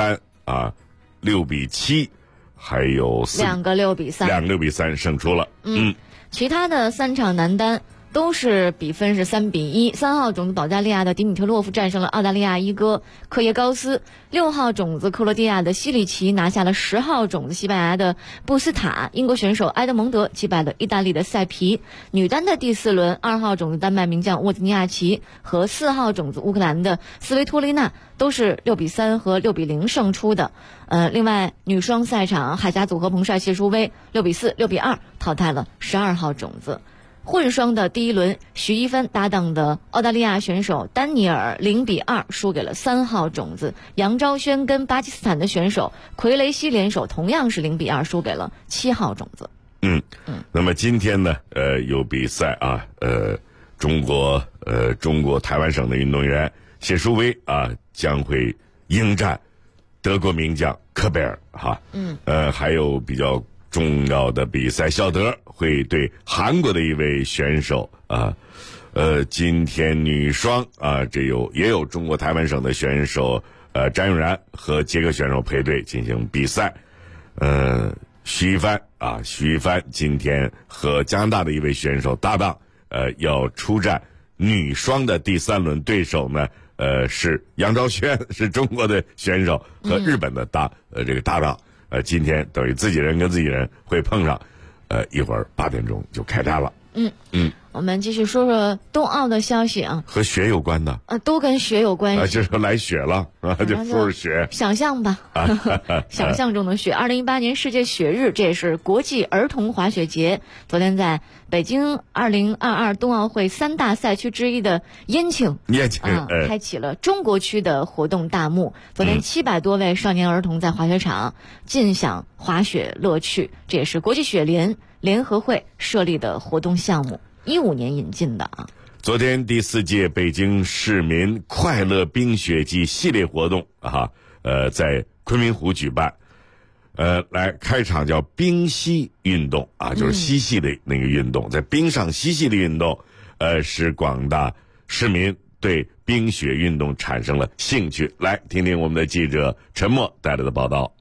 36比7，还有 2个6比3 胜出了。 其他的3场男单都是比分是3比1。3号种子保加利亚的迪米特洛夫战胜了澳大利亚一哥科耶高斯，6号种子克罗地亚的西里奇拿下了10号种子西班牙的布斯塔，英国选手埃德蒙德击败了意大利的塞皮。女单的第4轮，2号种子丹麦名将沃兹尼亚奇和4号种子乌克兰的斯维托利娜都是6比3和6比0胜出的。另外女双赛场，海峡组合彭帅谢淑薇6比4、6比2淘汰了12号种子。混双的第1轮，徐一帆搭档的澳大利亚选手丹尼尔0比2输给了3号种子，杨昭轩跟巴基斯坦的选手奎雷西联手同样是0比2输给了7号种子。 那么今天呢，有比赛中国台湾省的运动员谢淑薇将会迎战德国名将科贝尔还有比较重要的比赛，肖德会对韩国的一位选手今天女双也有中国台湾省的选手詹永然和捷克选手配对进行比赛。徐一帆今天和加拿大的一位选手搭档，要出战女双的第3轮，对手呢是杨昭轩，是中国的选手和日本的这个搭档。今天等于自己人跟自己人会碰上，一会儿8点钟就开战了。 我们继续说说冬奥的消息和雪有关的都跟雪有关系就是来雪了就说说雪， 想象吧想象中的雪。2018年世界雪日，这也是国际儿童滑雪节，昨天在北京2022冬奥会3大赛区之一的延庆开启了中国区的活动大幕。昨天700多位少年儿童在滑雪场尽享滑雪乐趣，这也是国际雪联合会设立的活动项目，15年引进的昨天第4届北京市民快乐冰雪季系列活动在昆明湖举办。来开场叫冰嬉运动就是嬉戏的那个运动，在冰上嬉戏的运动，使广大市民对冰雪运动产生了兴趣。来听听我们的记者陈默带来的报道。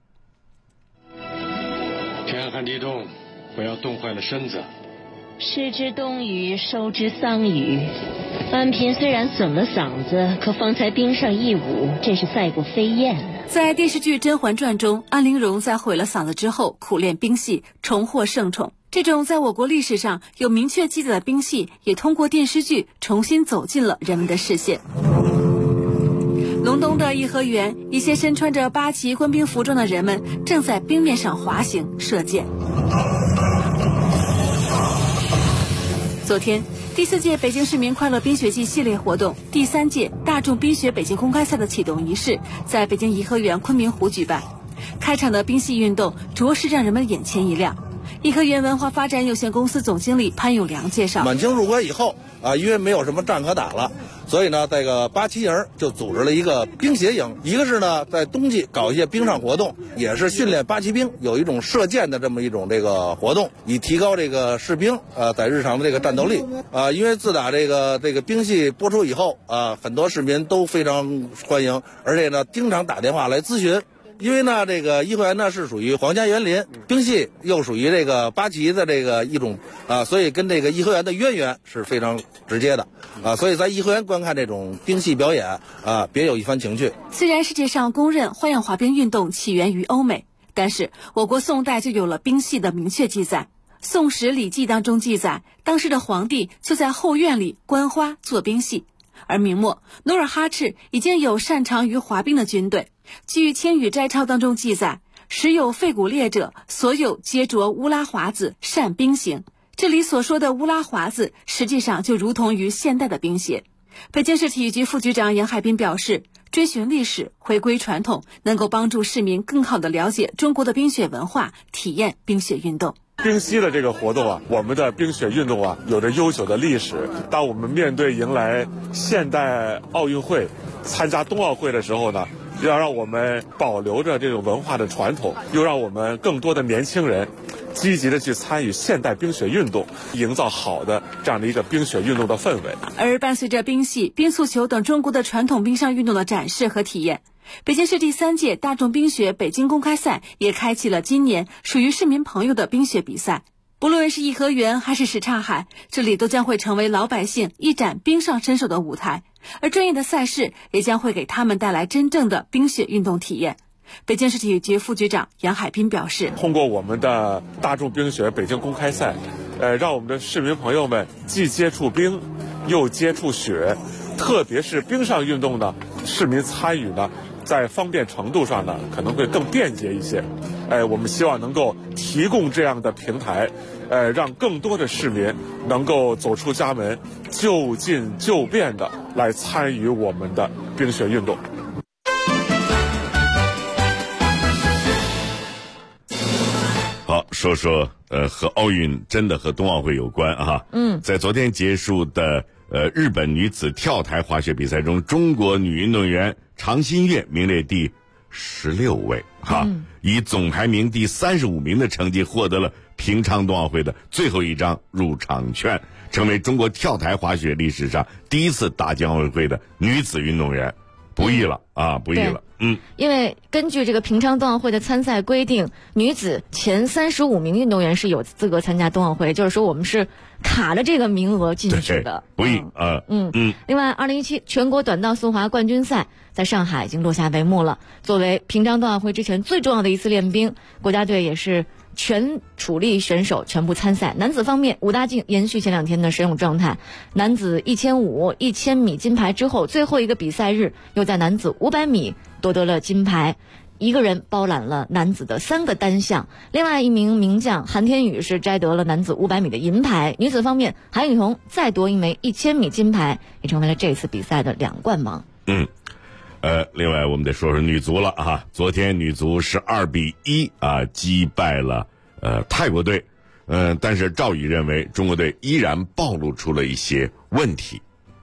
天寒地冻，不要冻坏了身子。 失之冬雨，收之桑榆。安平虽然损了嗓子，可方才冰上一舞，真是赛过飞燕。 在电视剧《甄嬛传》中，安陵容在毁了嗓子之后苦练冰戏，重获圣宠。这种在我国历史上有明确记载的冰戏，也通过电视剧重新走进了人们的视线。隆冬的颐和园，一些身穿着8旗官兵服装的人们正在冰面上滑行射箭。昨天，第4届北京市民快乐冰雪季系列活动第3届大众冰雪北京公开赛的启动仪式在北京颐和园昆明湖举办。开场的冰戏运动着实让人们眼前一亮。颐和园文化发展有限公司总经理潘永良介绍， 满京入关以后， 因为没有什么仗可打了，所以呢，这个87营就组织了一个兵协营，一个是呢在冬季搞一些冰上活动，也是训练87兵有一种射箭的这么一种这个活动，以提高这个士兵在日常的这个战斗力因为自打这个兵戏播出以后很多市民都非常欢迎，而且呢经常打电话来咨询。因为呢，这个颐和园呢是属于皇家园林，兵戏又属于这个八旗的这个一种所以跟这个颐和园的渊源是非常直接的所以在颐和园观看这种兵戏表演别有一番情趣。 虽然世界上公认花样滑冰运动起源于欧美，但是我国宋代就有了兵戏的明确记载。宋史《礼记》当中记载，当时的皇帝就在后院里观花做兵戏。而明末努尔哈赤已经有擅长于滑冰的军队。据《青羽摘抄》当中记载，时有废骨猎者，所有皆着乌拉华子善兵行。这里所说的乌拉华子实际上就如同于现代的冰鞋。北京市体育局副局长杨海滨表示，追寻历史，回归传统，能够帮助市民更好地了解中国的冰雪文化，体验冰雪运动。 冰嬉的这个活动我们的冰雪运动有着悠久的历史。当我们面对迎来现代奥运会、参加冬奥会的时候呢，要让我们保留着这种文化的传统，又让我们更多的年轻人积极的去参与现代冰雪运动，营造好的这样的一个冰雪运动的氛围。 而伴随着冰戏、冰速球等中国的传统冰上运动的展示和体验，北京市第3届大众冰雪北京公开赛也开启了今年属于市民朋友的冰雪比赛。不论是颐和园还是什刹海，这里都将会成为老百姓一展冰上身手的舞台，而专业的赛事也将会给他们带来真正的冰雪运动体验。北京市体育局副局长杨海滨表示， 通过我们的大众冰雪北京公开赛，让我们的市民朋友们既接触冰又接触雪，特别是冰上运动呢，市民参与呢在方便程度上呢可能会更便捷一些。我们希望能够提供这样的平台，让更多的市民能够走出家门，就近就便的来参与我们的冰雪运动。 好，说说和奥运真的和冬奥会有关在昨天结束的日本女子跳台滑雪比赛中，中国女运动员常新月名列第16位以总排名第35名的成绩获得了平昌冬奥会的最后一张入场券，成为中国跳台滑雪历史上第一次打进奥运会的女子运动员。不易了不易了。 因为根据这个平昌冬奥会的参赛规定，女子前35名运动员是有资格参加冬奥会，就是说我们是卡着这个名额进去的， 不易另外2017全国短道速滑冠军赛在上海已经落下帷幕了。作为平昌冬奥会之前最重要的一次练兵，国家队也是全主力选手全部参赛。男子方面，武大靖延续前2天的神勇状态，男子1500、1000米金牌之后，最后一个比赛日又在男子500米夺得了金牌，一个人包揽了男子的3个单项。另外一名名将韩天宇是摘得了男子500米的银牌。女子方面，韩雨桐再夺一枚1000米金牌，也成为了这次比赛的2冠王。 另外我们得说说女足了昨天女足是2比1击败了泰国队。但是赵宇认为中国队依然暴露出了一些问题。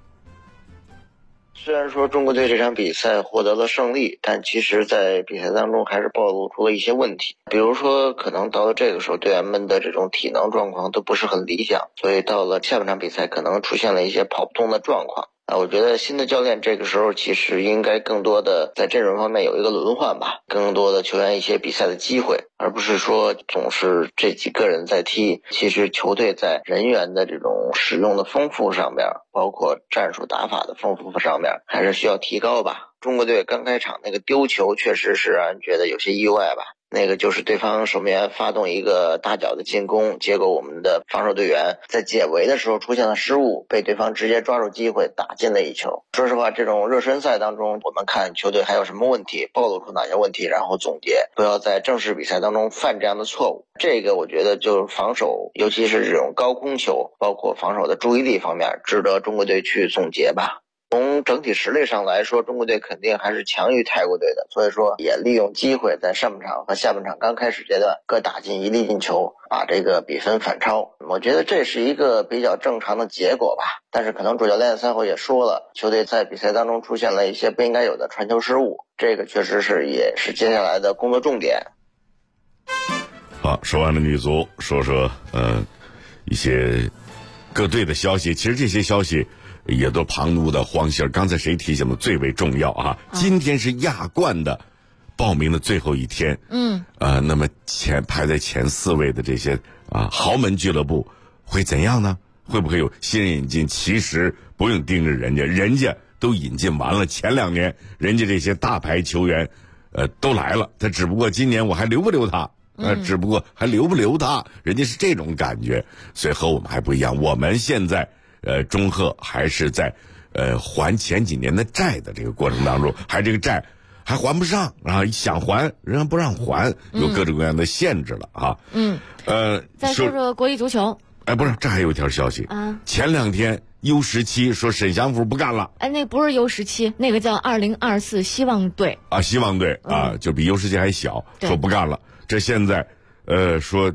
虽然说中国队这场比赛获得了胜利，但其实在比赛当中还是暴露出了一些问题。比如说可能到了这个时候队员们的这种体能状况都不是很理想，所以到了下半场比赛可能出现了一些跑不动的状况。我觉得新的教练这个时候其实应该更多的在阵容方面有一个轮换吧，更多的球员一些比赛的机会，而不是说总是这几个人在踢。其实球队在人员的这种使用的丰富上面，包括战术打法的丰富上面，还是需要提高吧。中国队刚开场那个丢球确实是让人觉得有些意外吧。那个就是对方守门员发动一个大脚的进攻，结果我们的防守队员在解围的时候出现了失误，被对方直接抓住机会打进了一球。说实话，这种热身赛当中我们看球队还有什么问题，暴露出哪些问题，然后总结，不要在正式比赛当中犯这样的错误。这个我觉得就是防守，尤其是这种高空球，包括防守的注意力方面，值得中国队去总结吧。 从整体实力上来说，中国队肯定还是强于泰国队的，所以说也利用机会在上半场和下半场刚开始阶段各打进1粒进球，把这个比分反超。我觉得这是一个比较正常的结果吧。但是可能主教练赛后也说了，球队在比赛当中出现了一些不应该有的传球失误，这个确实是也是接下来的工作重点。 好，说完了女足，说说一些各队的消息。其实这些消息也都旁路的黄信儿，刚才谁提醒的最为重要啊？今天是亚冠的报名的最后一天。那么排在前4位的这些豪门俱乐部会怎样呢？会不会有新人引进？其实不用盯着人家都引进完了，前2年人家这些大牌球员都来了，他只不过今年我还留不留他？只不过还留不留他，人家是这种感觉，所以和我们还不一样。我们现在中赫还是在还前几年的债的这个过程当中，还这个债还还不上啊，想还人家不让还，有各种各样的限制了啊。 再说说国际足球。 不是，这还有一条消息前2天 U17 说沈祥福不干了。 那不是 U17， 那个叫2024希望队希望队就比 U17 还小，说不干了。这现在说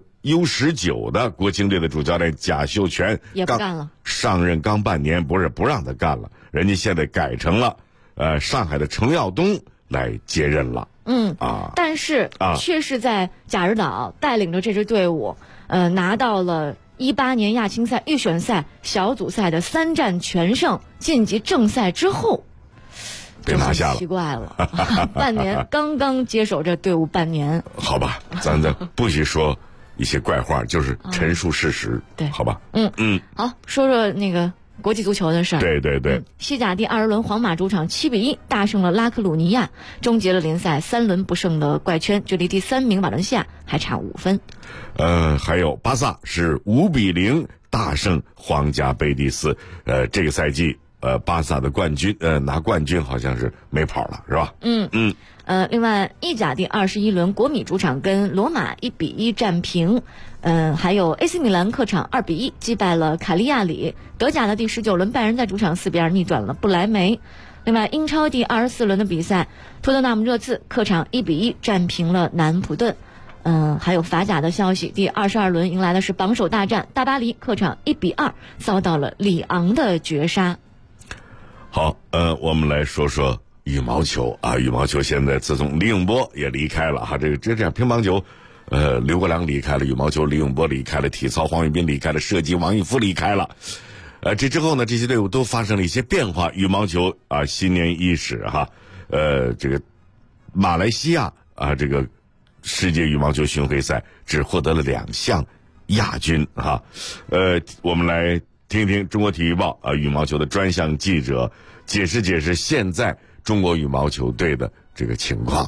U19 的国青队的主教练贾秀全也不干了， 上任刚半年，不让他干了，人家现在改成了上海的程耀东来接任了。 但是却是在贾日岛带领着这支队伍拿到了18年亚青赛预选赛小组赛的3战全胜，晋级正赛之后被拿下了， 奇怪了半年刚刚接手这队伍半年。 好吧，咱不许说一些怪话，就是陈述事实。 对， 好吧。 好，说说那个国际足球的事儿。 对。 西甲第20轮，皇马主场7比1大胜了拉科鲁尼亚，终结了联赛3轮不胜的怪圈，距离第3名瓦伦西亚还差5分。 还有巴萨是5比0大胜皇家贝蒂斯。这个赛季巴萨的冠军拿冠军好像是没跑了，是吧？ 另外意甲第21轮，国米主场跟罗马1比1战平。还有 AC 米兰客场2比1击败了卡利亚里。德甲的第19轮，拜仁在主场4比2逆转了不莱梅。另外英超第24轮的比赛，托特纳姆热刺客场1比1战平了南普顿。还有法甲的消息，第22轮迎来的是榜首大战，大巴黎客场1比2遭到了里昂的绝杀。 好，我们来说说羽毛球羽毛球现在自从李永波也离开了这样乒乓球刘国梁离开了，羽毛球李永波离开了，体操黄宇斌离开了，射击王义夫离开了。这之后呢，这些队伍都发生了一些变化。羽毛球新年伊始这个马来西亚这个世界羽毛球巡回赛只获得了2项亚军我们来听听中国体育报羽毛球的专项记者解释现在中国羽毛球队的这个情况。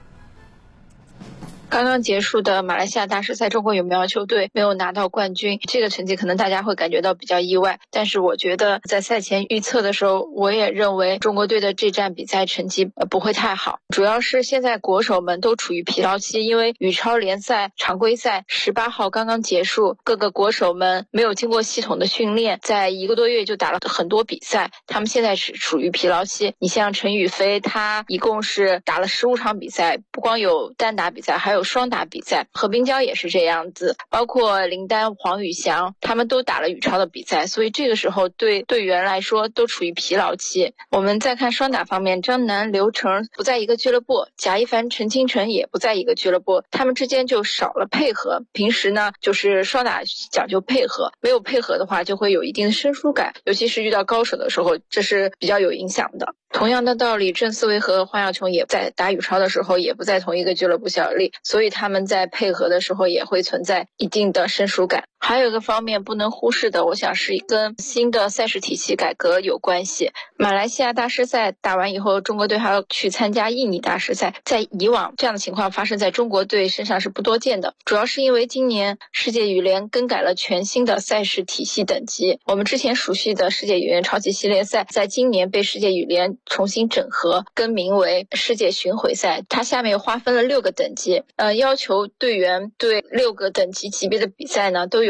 刚刚结束的马来西亚大师赛，中国羽毛球队没有拿到冠军，这个成绩可能大家会感觉到比较意外，但是我觉得在赛前预测的时候，我也认为中国队的这站比赛成绩不会太好，主要是现在国手们都处于疲劳期，因为羽超联赛常规赛18号刚刚结束，各个国手们没有经过系统的训练，在1个多月就打了很多比赛，他们现在是处于疲劳期。你像陈雨菲，他一共是打了15场比赛，不光有单打比赛，还有双打比赛，何冰娇也是这样子，包括林丹、黄宇翔，他们都打了羽超的比赛，所以这个时候对队员来说都处于疲劳期。我们再看双打方面，张楠、刘成不在一个俱乐部，贾一凡、陈清晨也不在一个俱乐部，他们之间就少了配合。平时呢，就是双打讲究配合，没有配合的话就会有一定的生疏感，尤其是遇到高手的时候，这是比较有影响的。同样的道理，郑思维和黄晓琼也在打羽超的时候也不在同一个俱乐部效力，所以他们在配合的时候也会存在一定的生疏感。还有一个方面不能忽视的，我想是跟新的赛事体系改革有关系。马来西亚大师赛打完以后，中国队还要去参加印尼大师赛，在以往这样的情况发生在中国队身上是不多见的，主要是因为今年世界羽联更改了全新的赛事体系等级。我们之前熟悉的世界羽联超级系列赛，在今年被世界羽联重新整合，更名为世界巡回赛，它下面划分了6个等级，要求队员对6个等级级别的比赛呢都有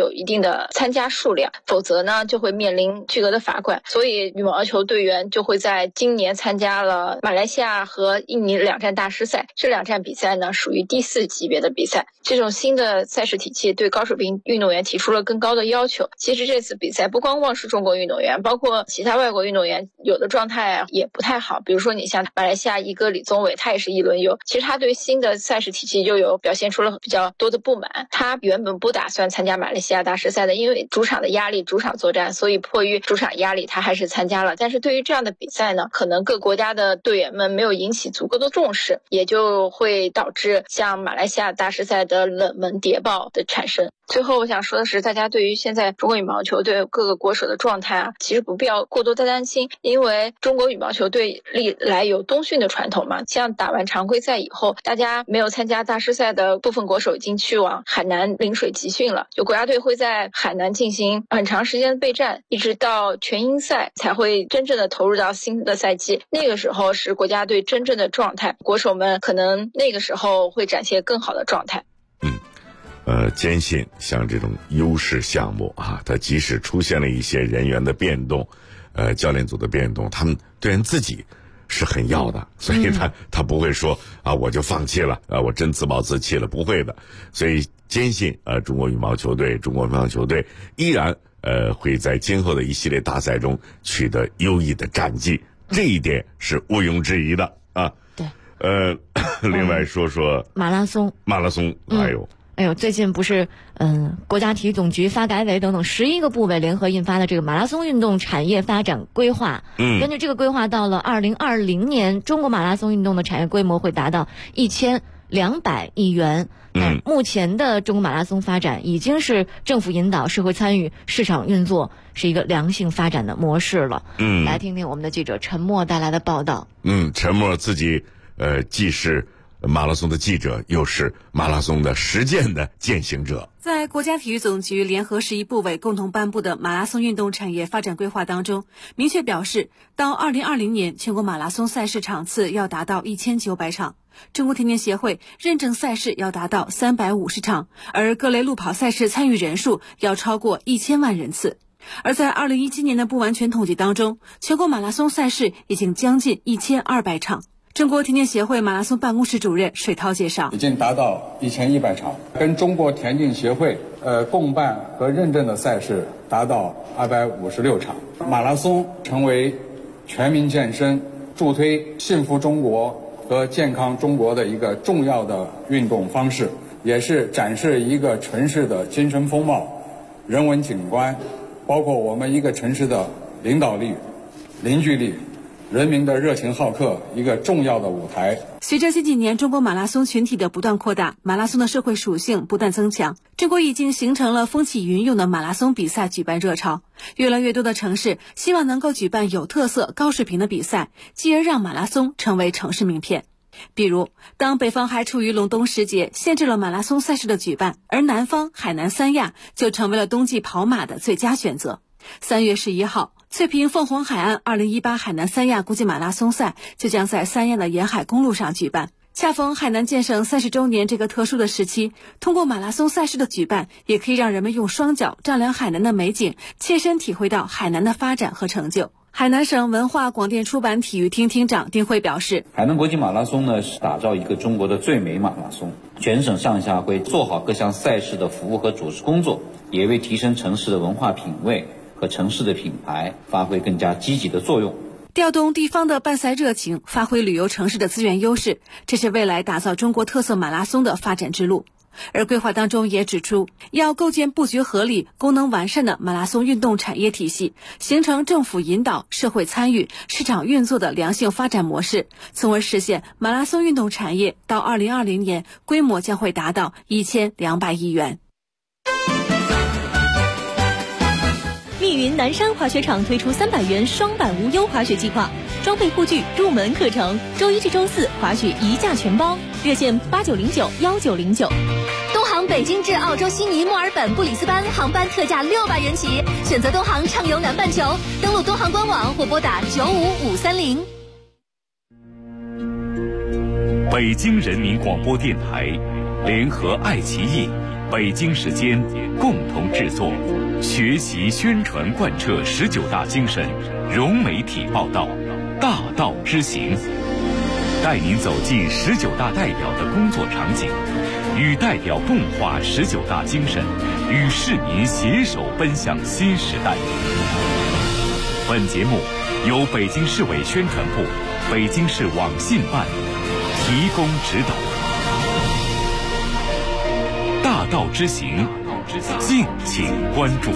有一定的参加数量，否则呢就会面临巨额的罚款。所以羽毛球队员就会在今年参加了马来西亚和印尼2站大师赛，这2站比赛呢属于第4级别的比赛。这种新的赛事体系对高水平运动员提出了更高的要求。其实这次比赛不光是中国运动员，包括其他外国运动员有的状态也不太好，比如说你像马来西亚一哥李宗伟，他也是一轮游，其实他对新的赛事体系就有表现出了比较多的不满。他原本不打算参加马来西亚大师赛的，因为主场的压力，主场作战，所以迫于主场压力他还是参加了。但是对于这样的比赛呢，可能各国家的队员们没有引起足够的重视，也就会导致像马来西亚大师赛的冷门谍报的产生。最后我想说的是，大家对于现在中国羽毛球队各个国手的状态啊，其实不必要过多的担心，因为中国羽毛球队历来有冬训的传统嘛。像打完常规赛以后，大家没有参加大师赛的部分国手已经去往海南临水集训了，就国家队会在海南进行很长时间的备战，一直到全英赛才会真正的投入到新的赛季。那个时候是国家队真正的状态，国手们可能那个时候会展现更好的状态。 坚信像这种优势项目啊，它即使出现了一些人员的变动，教练组的变动，他们队员自己是很要的，所以他不会说啊我就放弃了啊，我真自暴自弃了，不会的。所以坚信中国羽毛球队依然会在今后的一系列大赛中取得优异的战绩，这一点是毋庸置疑的啊。 对。 另外说说马拉松，哎呦，最近不是国家体育总局、发改委等等11个部委联合印发的这个马拉松运动产业发展规划。根据这个规划，到了2020年，中国马拉松运动的产业规模会达到1200亿元。目前的中国马拉松发展已经是政府引导、社会参与、市场运作，是一个良性发展的模式了。来听听我们的记者陈默带来的报道。 陈默自己既是马拉松的记者，又是马拉松的实践的践行者。 在国家体育总局联合11部委共同颁布的马拉松运动产业发展规划当中，明确表示，到2020年，全国马拉松赛事场次要达到1900场，中国田径协会认证赛事要达到350场，而各类路跑赛事参与人数要超过1000万人次。而在2017年的不完全统计当中，全国马拉松赛事已经将近1200场。中国田径协会马拉松办公室主任水涛介绍， 已经达到1100场，跟中国田径协会共办和认证的赛事达到256场。马拉松成为全民健身、助推幸福中国和健康中国的一个重要的运动方式，也是展示一个城市的精神风貌、人文景观，包括我们一个城市的领导力、凝聚力、人民的热情好客，一个重要的舞台。 随着近几年中国马拉松群体的不断扩大，马拉松的社会属性不断增强，中国已经形成了风起云涌的马拉松比赛举办热潮。越来越多的城市希望能够举办有特色、高水平的比赛，继而让马拉松成为城市名片。比如，当北方还处于隆冬时节，限制了马拉松赛事的举办，而南方海南三亚就成为了冬季跑马的最佳选择。3月11号，翠屏凤凰海岸2018海南三亚国际马拉松赛就将在三亚的沿海公路上举办。恰逢海南建省30周年这个特殊的时期，通过马拉松赛事的举办，也可以让人们用双脚丈量海南的美景，切身体会到海南的发展和成就。海南省文化广电出版体育厅厅长丁辉表示， 海南国际马拉松呢，是打造一个中国的最美马拉松，全省上下会做好各项赛事的服务和组织工作，也为提升城市的文化品味和城市的品牌发挥更加积极的作用， 调动地方的办赛热情，发挥旅游城市的资源优势，这是未来打造中国特色马拉松的发展之路。而规划当中也指出，要构建布局合理、功能完善的马拉松运动产业体系，形成政府引导、社会参与、市场运作的良性发展模式，从而实现马拉松运动产业到2020年规模将会达到1200亿元。 密云南山滑雪场推出300元双板无忧滑雪计划，装备护具、入门课程，周一至周四滑雪一价全包，热线89091909。东航北京至澳洲悉尼、墨尔本、布里斯班航班特价600元起，选择东航畅游南半球，登录东航官网或拨打95530。 北京人民广播电台联合爱奇艺、 北京时间共同制作，学习宣传贯彻19大精神，融媒体报道，大道之行，带您走进19大代表的工作场景，与代表共话19大精神，与市民携手奔向新时代。本节目由北京市委宣传部、北京市网信办提供指导。大道之行，敬请关注。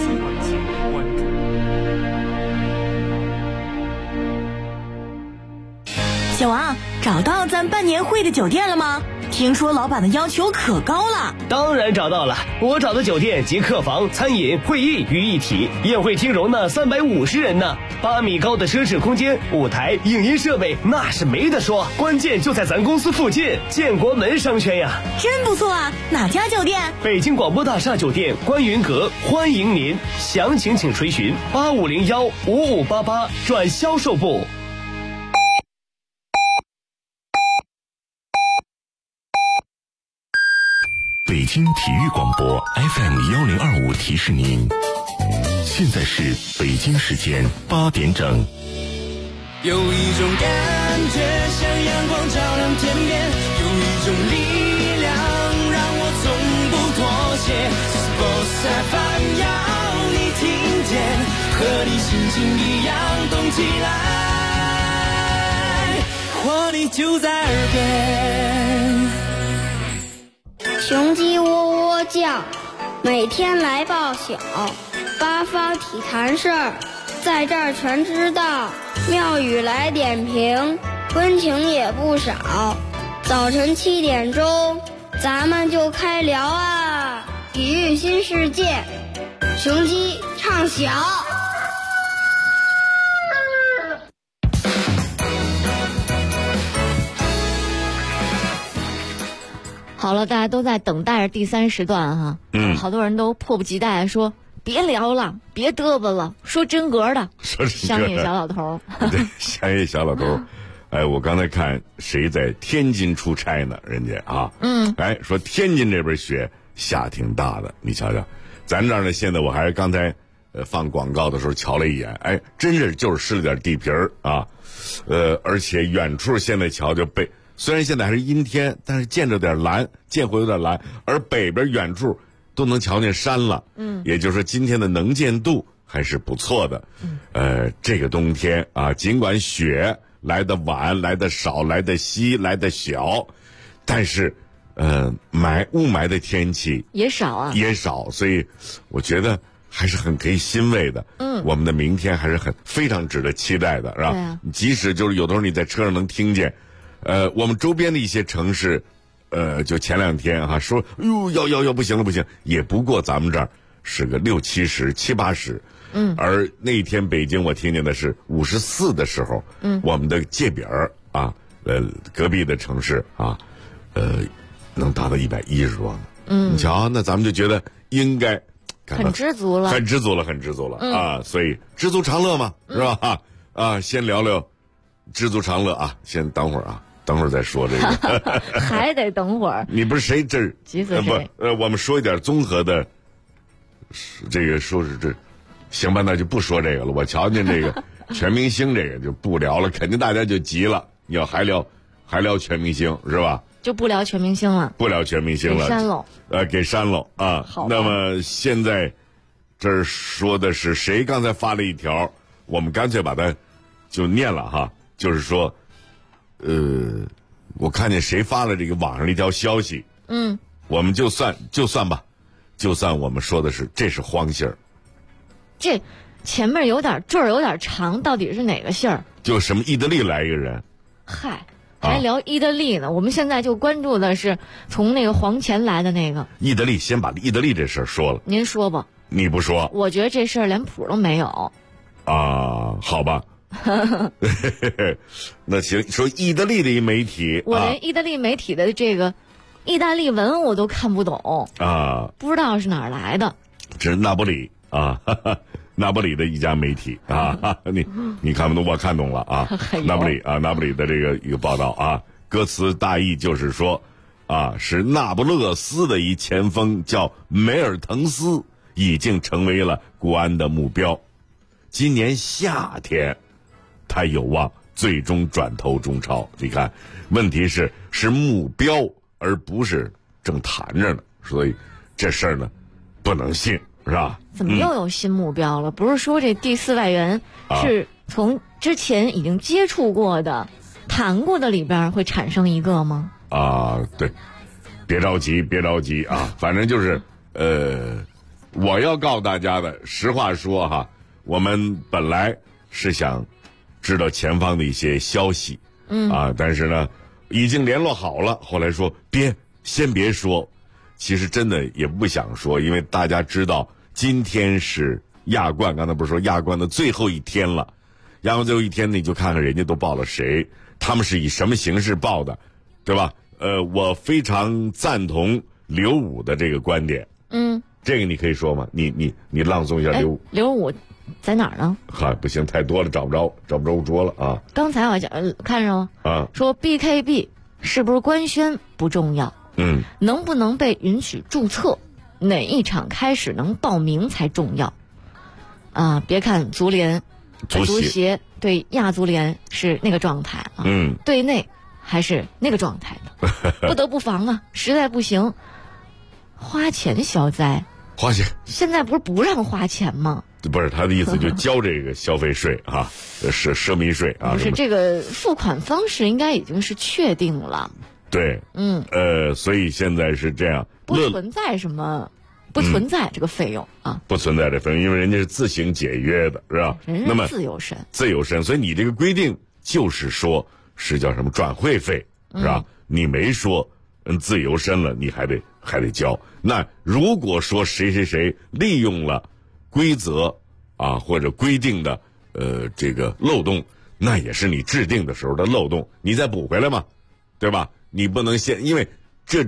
小王，找到咱办年会的酒店了吗？听说老板的要求可高了。 当然找到了，我找的酒店集客房、餐饮、会议于一体，宴会厅容纳350人呢，8米高的奢侈空间，舞台、影音设备那是没得说，关键就在咱公司附近，建国门商圈呀。 真不错啊，哪家酒店？ 北京广播大厦酒店观云阁，欢迎您，详情请垂询8501-5588转销售部。 北京体育广播 FM1025提示您，现在是北京时间8点整。 有一种感觉像阳光照亮天边，有一种力量让我从不妥协。Sports FM 要你听见，和你心情一样动起来，活力就在耳边。 雄鸡喔喔叫，每天来报晓，八方体坛事儿，在这儿全知道。妙语来点评，温情也不少。早晨7点钟，咱们就开聊啊！体育新世界，雄鸡唱晓。 好了，大家都在等待着第3时段哈。好多人都迫不及待说别聊了，别嘚吧了，说真格的。乡野小老头。 对，乡野小老头。哎，我刚才看谁在天津出差呢？人家啊，哎，说天津这边雪下挺大的，你瞧瞧，咱这儿呢，现在我还是刚才放广告的时候瞧了一眼，哎，真是就是湿了点地皮儿啊，而且远处现在瞧就被。虽然现在还是阴天，但是见着点蓝，见会有点蓝，而北边远处都能瞧见山了。也就是说今天的能见度还是不错的。这个冬天啊，尽管雪来得晚、来得少、来得稀、来得小，但是雾霾的天气也少啊， 也少，所以我觉得还是很可以欣慰的。我们的明天还是非常值得期待的，是吧？ 对啊， 即使就是有的时候你在车上能听见。我们周边的一些城市，就前2天哈说，要不行了不行，也不过咱们这儿是个60、70、70、80，而那一天北京我听见的是54的时候，我们的界饼啊，隔壁的城市啊，能达到110多呢，你瞧，那咱们就觉得应该很知足了， 很知足了啊，所以知足常乐嘛，是吧？啊，先聊聊知足常乐啊，先等会儿啊。等会儿再说这个， 还得等会儿。 你不是谁这儿？ 急死谁？ 我们说一点综合的，这个说是这，行吧，那就不说这个了。我瞧见这个全明星这个就不聊了，肯定大家就急了。你要还聊全明星是吧？ 就不聊全明星了， 不聊全明星了， 给删喽。 给删喽啊！ 好。 那么现在这儿说的是谁？刚才发了一条，我们干脆把它就念了哈，就是说。我看见谁发了这个网上的一条消息，我们就算吧，就算我们说的是这是荒信儿， 这前面有点坠儿有点长，到底是哪个信儿？ 就什么意大利来一个人， 嗨，还聊意大利呢。我们现在就关注的是从那个黄前来的那个意大利，先把意大利这事儿说了。 您说吧。 你不说？ 我觉得这事儿连谱都没有。 啊，好吧。那行，说意大利的一媒体， 我连意大利媒体的这个意大利文我都看不懂啊， 不知道是哪儿来的。 这是那不里啊，那不里的一家媒体啊，你看不懂，我看懂了啊。那不里的这个一个报道啊，歌词大意就是说， 啊，是那不勒斯的一前锋叫梅尔滕斯，已经成为了国安的目标。今年夏天，他有望最终转投中超。你看，问题是目标，而不是正谈着呢，所以这事儿呢，不能信，是吧？ 怎么又有新目标了？不是说这第4外援是从之前已经接触过的、谈过的里边会产生一个吗？ 啊，对，别着急啊，反正就是我要告诉大家的，实话说哈，我们本来是想知道前方的一些消息，但是呢，已经联络好了，后来说先别说，其实真的也不想说，因为大家知道今天是亚冠，刚才不是说亚冠的最后一天了，亚冠最后一天你就看看人家都报了谁，他们是以什么形式报的，对吧？我非常赞同刘武的这个观点。这个你可以说吗？你朗诵一下刘武。 刘武在哪儿呢？ 不行，太多了，找不着捉了啊！ 刚才我看着了啊，说 BKB 是不是官宣不重要，能不能被允许注册，哪一场开始能报名才重要。啊，别看足协对亚足联是那个状态啊，对内还是那个状态的，不得不防啊！实在不行，花钱消灾。 花钱？ 现在不是不让花钱吗？ 不是，他的意思就交这个消费税啊，是奢靡税啊。 不是，这个付款方式应该已经是确定了。 对，所以现在是这样， 不存在什么，不存在这个费用啊， 不存在这费用，因为人家是自行解约的，是吧？ 人家自由身， 所以你这个规定就是说是叫什么转会费，是吧？你没说自由身了，你还得交。那如果说谁利用了规则啊或者规定的这个漏洞，那也是你制定的时候的漏洞，你再补回来嘛，对吧？你不能因为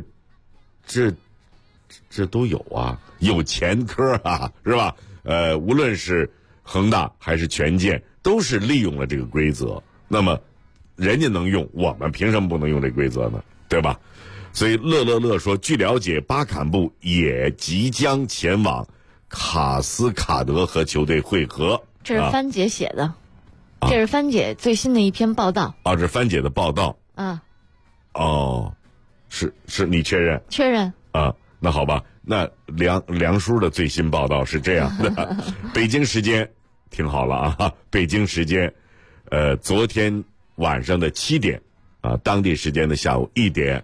这都有啊，有前科啊，是吧？无论是恒大还是权健，都是利用了这个规则。那么人家能用，我们凭什么不能用这规则呢？对吧？所以乐说，据了解，巴坎布也即将前往卡斯卡德和球队会合。 这是帆姐写的，这是帆姐最新的一篇报道。 这是帆姐的报道。是你确认？ 确认。 那好吧，那梁叔的最新报道是这样的，北京时间听好了啊，北京时间，昨天晚上的7点啊，当地时间的下午1点，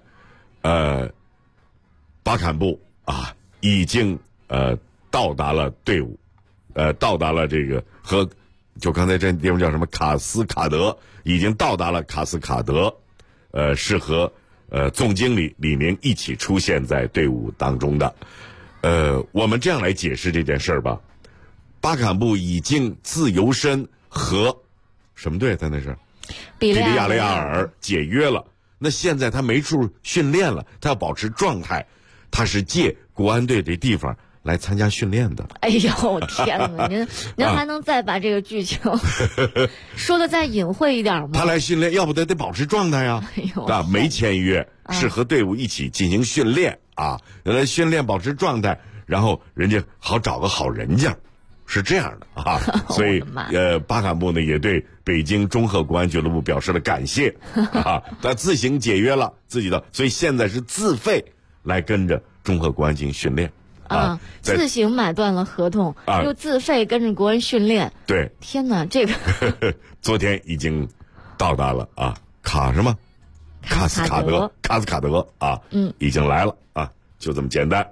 巴坎布啊已经到达了队伍，到达了这个就刚才这地方叫什么卡斯卡德，已经到达了卡斯卡德，是和总经理李明一起出现在队伍当中的。我们这样来解释这件事儿吧，巴坎布已经自由身和什么队在那是比利亚雷亚尔解约了，那现在他没处训练了，他要保持状态，他是借国安队这地方来参加训练的。 哎呦天哪，您还能再把这个剧情说的再隐晦一点吗？ 他来训练，要不得保持状态呀。没签约，是和队伍一起进行训练啊，训练保持状态，然后人家好找个好人家，是这样的啊。所以巴坎布呢也对北京中赫国安俱乐部表示了感谢啊，他自行解约了自己的，所以现在是自费来跟着中赫国安进行训练。 自行买断了合同，又自费跟着国安训练。 对， 天哪，这个昨天已经到达了啊，卡斯卡德啊，已经来了啊，就这么简单。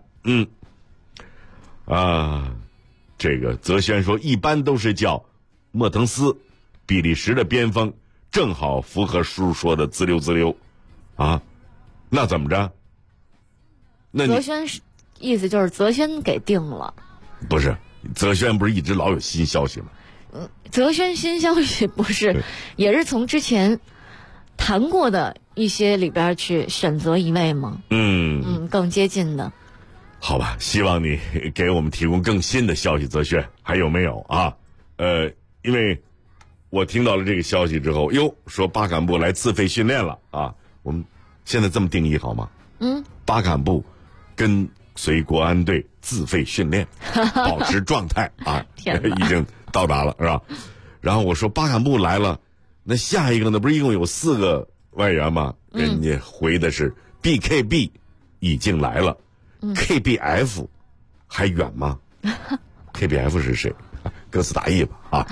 这个泽轩说，一般都是叫莫腾斯，比利时的边锋，正好符合叔说的滋溜啊，那怎么着？那泽轩意思就是泽轩给定了， 不是？泽轩不是一直老有新消息吗？ 泽轩新消息不是，也是从之前谈过的一些里边去选择一位吗？更接近的。 好吧，希望你给我们提供更新的消息，泽轩还有没有啊？因为我听到了这个消息之后，说巴坎布来自费训练了啊，我们现在这么定义好吗？ 巴坎布跟随国安队自费训练，保持状态啊，已经到达了是吧？然后我说巴坎布来了，那下一个呢？不是一共有4个外援吗？人家回的是 BKB 已经来了，KBF 还远吗？KBF 是谁？哥斯达黎吧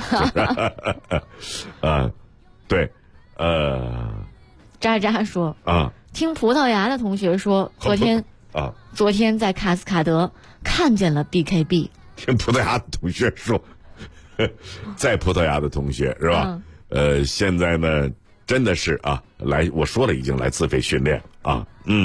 啊，对， 渣渣说啊， 听葡萄牙的同学说，昨天在卡斯卡德看见了 BKB。 听葡萄牙的同学说，在葡萄牙的同学是吧？现在呢，真的是啊，我说了已经来自费训练啊，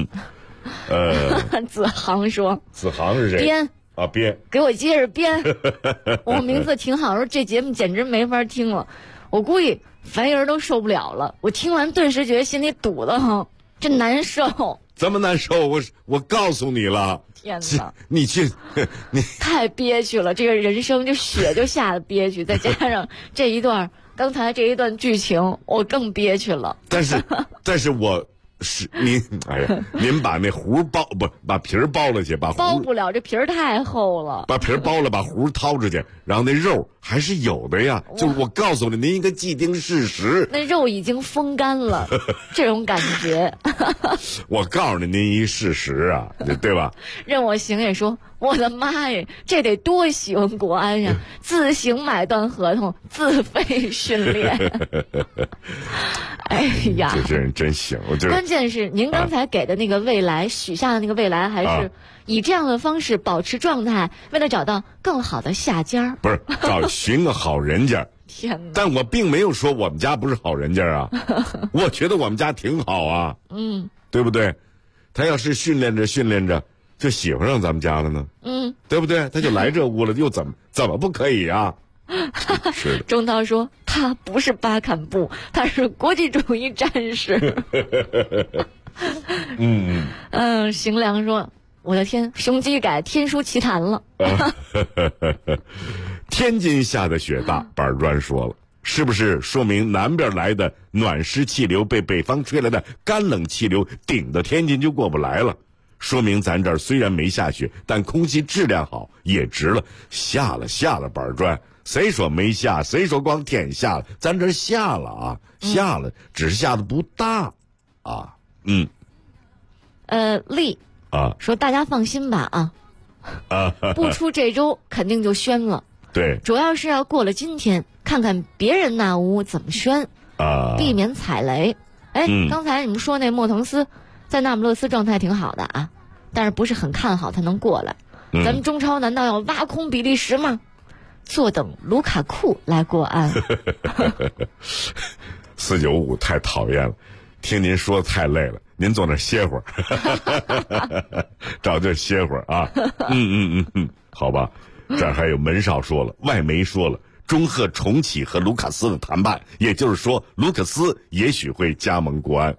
子航说， 子航是谁？ 编啊，编， 给我接着编。我名字挺好，说这节目简直没法听了，我估计凡人都受不了了。我听完顿时觉得心里堵得慌，真难受。 怎么难受？我告诉你了。 天哪！ 你太憋屈了，这个人生就血就下得憋屈，再加上刚才这一段剧情，我更憋屈了。 但是我是您，哎呀，您把那核把皮儿剥了去， 剥不了，这皮儿太厚了。 把皮儿剥了，把核掏出去，然后那肉还是有的呀。就是我告诉你，您应该既定事实。 那肉已经风干了，这种感觉。 我告诉您一事实啊，对吧？ 任我行也说，我的妈呀，这得多喜欢国安呀！自行买断合同，自费训练。哎呀， 这人真行！ 关键是您刚才给的那个未来，许下的那个未来，还是以这样的方式保持状态，为了找到更好的下家。 不是寻个好人家。 天哪！ 但我并没有说我们家不是好人家啊，我觉得我们家挺好啊，对不对？他要是训练着就喜欢上咱们家了呢，对不对？他就来这屋了，又怎么不可以啊？是的。 钟涛说他不是巴坎布，他是国际主义战士。邢良说，我的天，雄鸡改天书奇谭了。 天津下的雪大，板砖说了，是不是说明南边来的暖湿气流被北方吹来的干冷气流顶到天津就过不来了？说明咱这儿虽然没下雪，但空气质量好，也值了。下了板砖，谁说没下？谁说光天下了？咱这儿下了啊，下了，只是下的不大啊。 丽说大家放心吧不出这周肯定就宣了。 对， 主要是要过了今天，看看别人那屋怎么宣避免踩雷。刚才你们说那莫腾斯在那不勒斯状态挺好的啊，但是不是很看好他能过来。咱们中超难道要挖空比利时吗？坐等卢卡库来过安。 495太讨厌了，听您说的太累了，您坐那歇会儿，找地儿歇会儿啊。好吧。这儿还有门少说了，外媒说了，中赫重启和卢卡斯的谈判，也就是说，卢卡斯也许会加盟国安。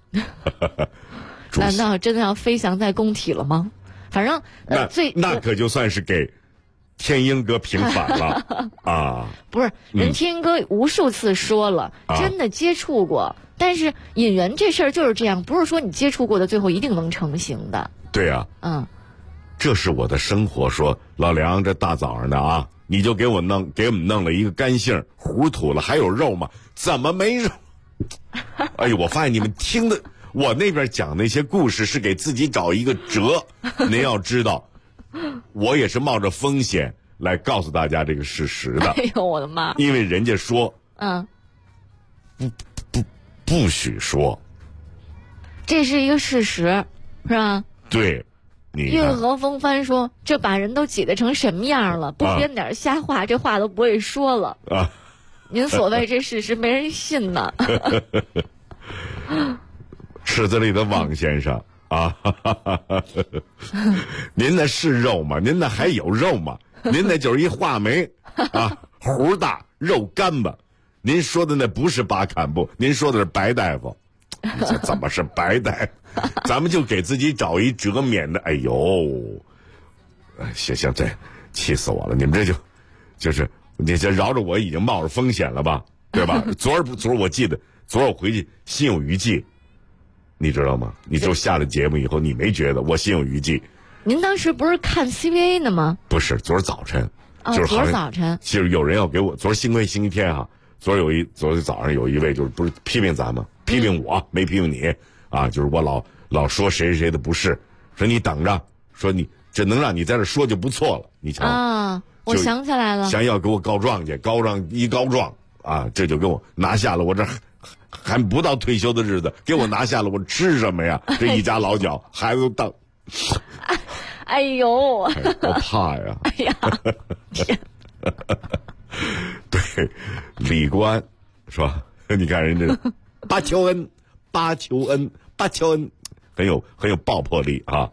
难道真的要飞翔在工体了吗？反正那可就算是给天鹰哥平反了啊！ 不是，人天鹰哥无数次说了，真的接触过，但是引援这事儿就是这样，不是说你接触过的最后一定能成型的。 对啊，这是我的生活。说老梁，这大早上的啊，你就给我们弄了一个干杏，糊涂了，还有肉吗？怎么没肉？哎呦，我发现你们听的，我那边讲那些故事是给自己找一个辙。您要知道，我也是冒着风险来告诉大家这个事实的。 哎呦，我的妈！ 因为人家说，不许说， 这是一个事实，是吧？ 对。 运河风帆说，这把人都挤得成什么样了，不编点瞎话，这话都不会说了。您所谓这事实没人信呢。 池子里的王先生您那是肉吗？您那还有肉吗？您那就是一话梅核大肉干巴。您说的那不是巴坎布，您说的是白大夫。这怎么是白大夫？咱们就给自己找一辙，免得哎呦，行，这气死我了！你们这就是你这饶着我已经冒着风险了吧，对吧？昨儿我记得昨儿我回去心有余悸， 你知道吗？你就下了节目以后，你没觉得我心有余悸？ 您当时不是看 CBA 呢吗？ 不是，昨儿早晨，就是昨儿早晨， 就是有人要给我，昨儿幸亏星期天啊，昨儿早上有一位就是不是批评咱们，批评我，没批评你啊，就是我老说谁谁的不是，说你等着，说你这能让你在这说就不错了，你瞧啊，我想起来了， 想要给我告状去，告状啊，这就给我拿下了，我这还不到退休的日子，给我拿下了，我吃什么呀？这一家老小，孩子都当。 哎呦， 我怕呀！ 哎呀， 对，李官是吧？你看人家巴乔恩，很有爆破力啊。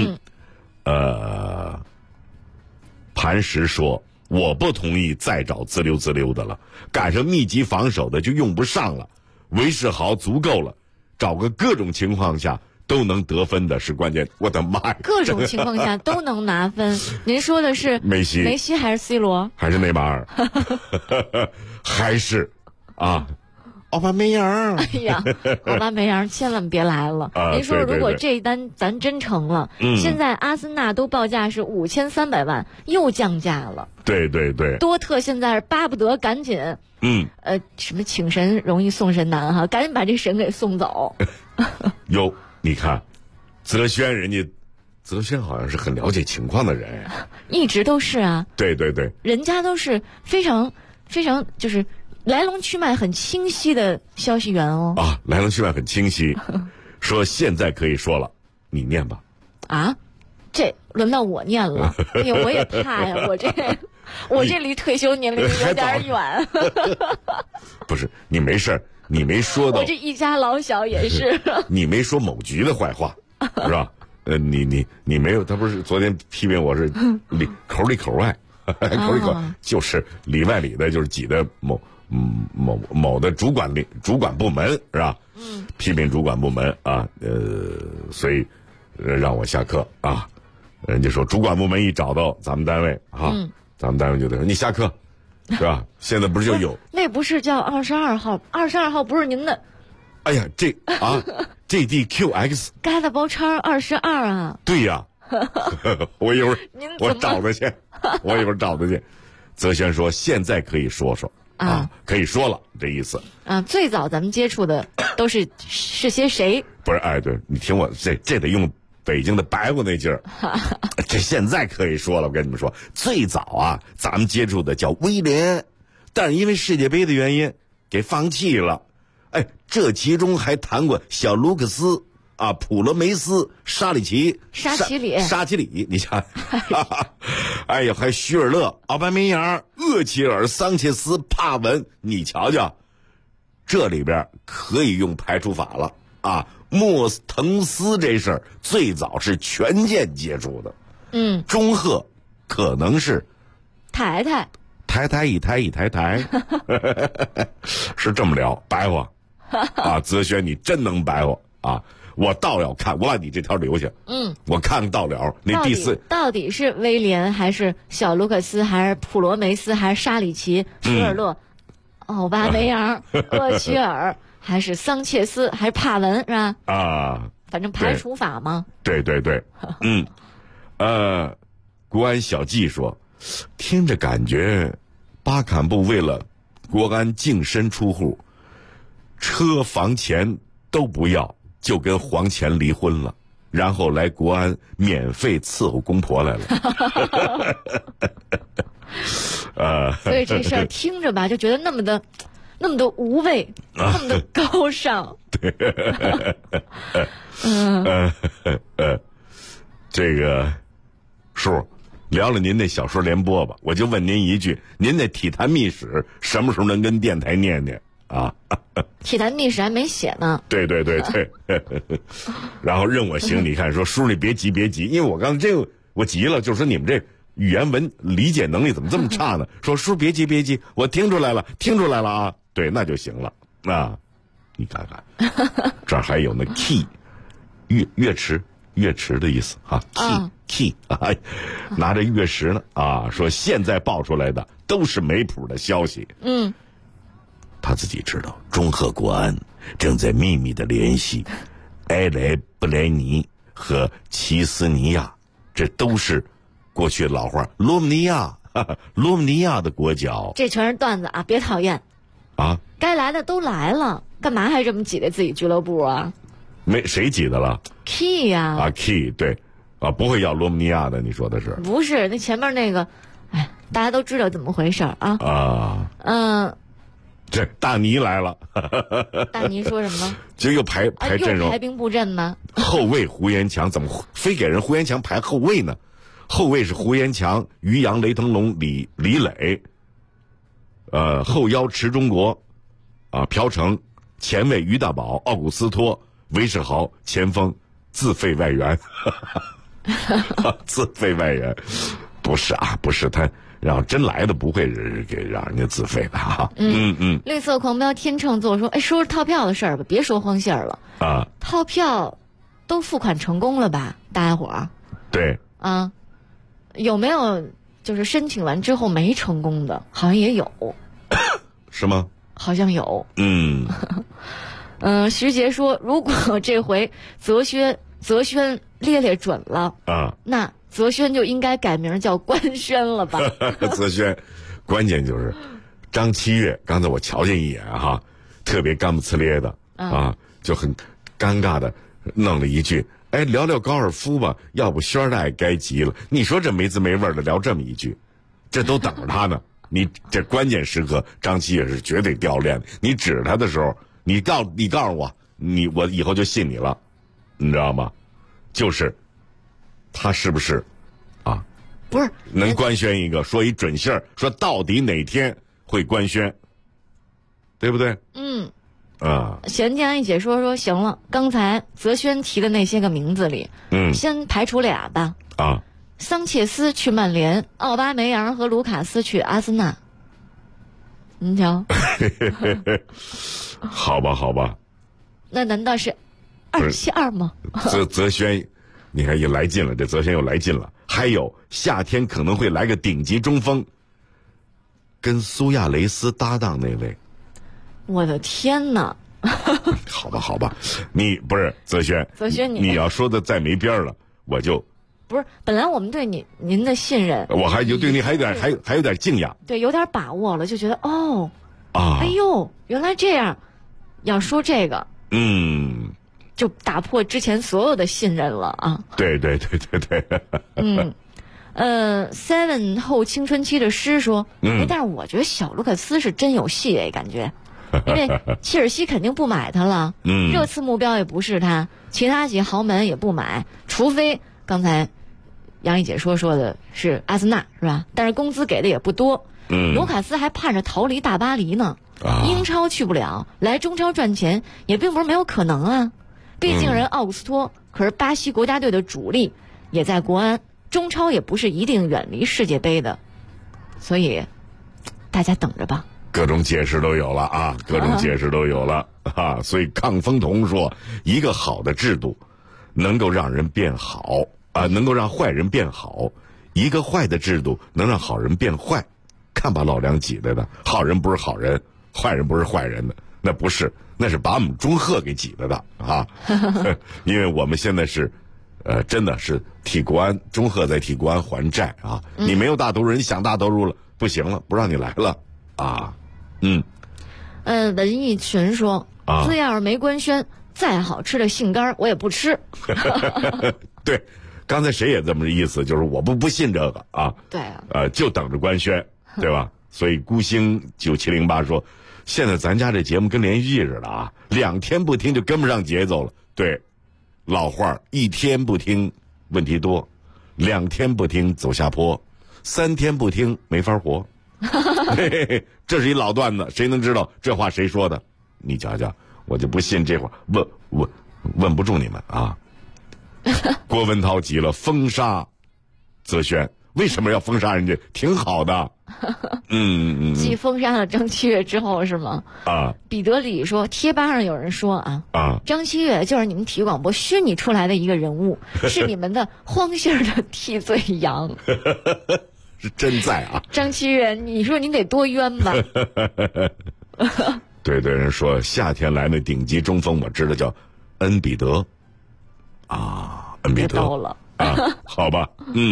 磐石说：“我不同意再找自溜的了，赶上密集防守的就用不上了，韦世豪足够了，找个各种情况下都能得分的是关键。我的妈呀！ 各种情况下都能拿分。您说的是梅西还是 C 罗？ 还是内马尔？还是啊？奥巴梅扬？ 哎呀，奥巴梅扬千万别来了！您说如果这一单咱真成了，现在阿森纳都报价是5300万，又降价了。 对， 多特现在是巴不得赶紧，什么请神容易送神难哈，赶紧把这神给送走。 有。你看，泽轩好像是很了解情况的人呀， 一直都是啊。 对， 人家都是非常非常就是来龙去脉很清晰的消息源哦。 啊，来龙去脉很清晰，说现在可以说了，你念吧。 啊，这轮到我念了，哎呀，我也怕呀，我这离退休年龄有点远。 不是，你没事儿。你没说到， 我这一家老小也是。 你没说某局的坏话，是吧？你没有，他不是昨天批评我是口里口外，口里口外，就是里外里的，就是挤的某的主管部门是吧？批评主管部门啊，所以让我下课啊。人家说主管部门一找到咱们单位啊，咱们单位就得说你下课。是吧？现在不是就有？ 那不是叫22号？22号不是您的？ 哎呀，这啊 ，GDQX 嘎达包叉22啊！ 对呀，我一会儿我找他去，泽轩说现在可以说啊，可以说了，这意思啊。最早咱们接触的都是些谁？ 不是，哎，对你听我这得用北京的白话那劲儿，这现在可以说了。我跟你们说，最早啊，咱们接触的叫威廉，但是因为世界杯的原因给放弃了。哎，这其中还谈过小卢克斯啊、普罗梅斯、沙奇里，你想，哎呀，还徐尔勒、奥巴梅扬、厄齐尔、桑切斯、帕文，你瞧瞧，这里边可以用排除法了啊。莫腾斯这事儿最早是权健接触的，中赫可能是台一台，是这么聊白话啊。泽轩，你真能白话啊！我倒要看，我把你这条留下，我看到了那第四到底是威廉还是小卢克斯还是普罗梅斯还是沙里奇、舒尔勒、奥巴梅扬、厄齐尔。还是桑切斯，还是帕文是吧？ 啊， 反正排除法嘛。 对，国安小季说，听着感觉，巴坎布为了国安净身出户，车房钱都不要，就跟黄钱离婚了，然后来国安免费伺候公婆来了。 所以这事儿听着吧，就觉得那么的无畏，那么的高尚。 对，这个叔，聊聊您那小说联播吧。我就问您一句，您那体坛秘史什么时候能跟电台念念啊？ 体坛秘史还没写呢。 对。然后任我行，你看说叔你别急，因为我刚才这个我急了，就是说你们这语言文理解能力怎么这么差呢？说叔别急，我听出来了啊。对，那就行了。那你看看，这儿还有那 key 乐池的意思啊 key 啊，拿着乐池呢啊，说现在爆出来的都是没谱的消息。他自己知道，中赫国安正在秘密的联系埃莱布莱尼和齐斯尼亚，这都是过去老话罗马尼亚，罗马尼亚的国脚。 这全是段子啊，别讨厌啊！ 该来的都来了，干嘛还这么挤兑自己俱乐部啊？ 没谁挤的了 ，Key 呀 ，Key 对啊，不会要罗马尼亚的，你说的是？ 不是，那前面那个，哎，大家都知道怎么回事啊。 这大尼来了。 大尼说什么？ 就又排阵容， 排兵布阵吗？ 后卫胡延强怎么非给人胡延强排后卫呢？后卫是胡延强、于洋、雷腾龙、李磊，后腰池中国，朴成，前卫于大宝、奥古斯托、韦世豪，前锋自费外援。自费外援，不是他。然后真来的不会给让人家自费的哈。 绿色狂飙天秤座说：“哎，说说套票的事儿吧，别说荒线了啊。套票都付款成功了吧？大家伙儿？ 对啊，有没有就是申请完之后没成功的？好像也有， 是吗？ 好像有。徐杰说，如果这回泽轩烈准了啊，那。”泽轩就应该改名叫官宣了吧？ 泽轩，关键就是张七月，刚才我瞧见一眼哈，特别干不呲咧的啊，就很尴尬的弄了一句：“哎，聊聊高尔夫吧，要不轩大爷该急了。”你说这没滋没味的聊这么一句，这都等着他呢。你这关键时刻，张七月是绝对掉链的。你指他的时候，你告诉我，我以后就信你了，你知道吗？就是。他是不是， 不是能官宣一个，说一准信儿，说到底哪天会官宣，对不对？ 玄天一解说行了，刚才泽轩提的那些个名字里，先排除俩吧。桑切斯去曼联，奥巴梅扬和卢卡斯去阿森纳。您瞧， 好吧。 那难道是272吗？ 泽轩。你看又来劲了，这泽轩又来劲了。还有夏天可能会来个顶级中锋，跟苏亚雷斯搭档那位。 我的天哪！ 好吧，你不是泽轩，你要说的再没边了，我就不是。本来我们对您的信任， 我还有对你还有点敬仰， 对，有点把握了，就觉得哎呦，原来这样。要说这个，就打破之前所有的信任了啊！ 对。 Seven 后青春期的诗说，但是我觉得小卢卡斯是真有戏哎，感觉，因为切尔西肯定不买他了，热刺目标也不是他，其他几豪门也不买，除非刚才杨一姐说的是阿森纳是吧？但是工资给的也不多，卢卡斯还盼着逃离大巴黎呢，英超去不了，来中超赚钱也并不是没有可能啊。毕竟人奥古斯托可是巴西国家队的主力，也在国安，中超也不是一定远离世界杯的，所以大家等着吧。 各种解释都有了啊，所以亢风同说，一个好的制度能够让人变好能够让坏人变好，一个坏的制度能让好人变坏。看把老梁挤的，好人不是好人，坏人不是坏人的，那不是。那是把我们祝贺给挤了的啊！因为我们现在是，真的是替国安，祝贺在替国安还债啊！你没有大投入，人想大投入了，不行了，不让你来了啊！ 文艺群说，这要是没官宣，再好吃的杏干我也不吃。 对，刚才谁也这么意思，就是我不信这个啊。 对就等着官宣，对吧？所以孤星9708说。现在咱家这节目跟连续剧似的啊，2天不听就跟不上节奏了。对，老话1天不听问题多，2天不听走下坡，3天不听没法活。这是一老段子，谁能知道这话谁说的？你瞧瞧，我就不信这话，问不住你们啊。郭文涛急了，封杀泽轩，为什么要封杀人家？挺好的。 继封杀了张七月之后是吗？彼得里说，贴吧上有人说张七月就是你们体育广播虚拟出来的一个人物，是你们的荒信的替罪羊。 是真在啊！ 张七月，你说你得多冤吧？ 对，人说夏天来那顶级中锋，我知道叫恩比德啊，恩比德到了啊，好吧，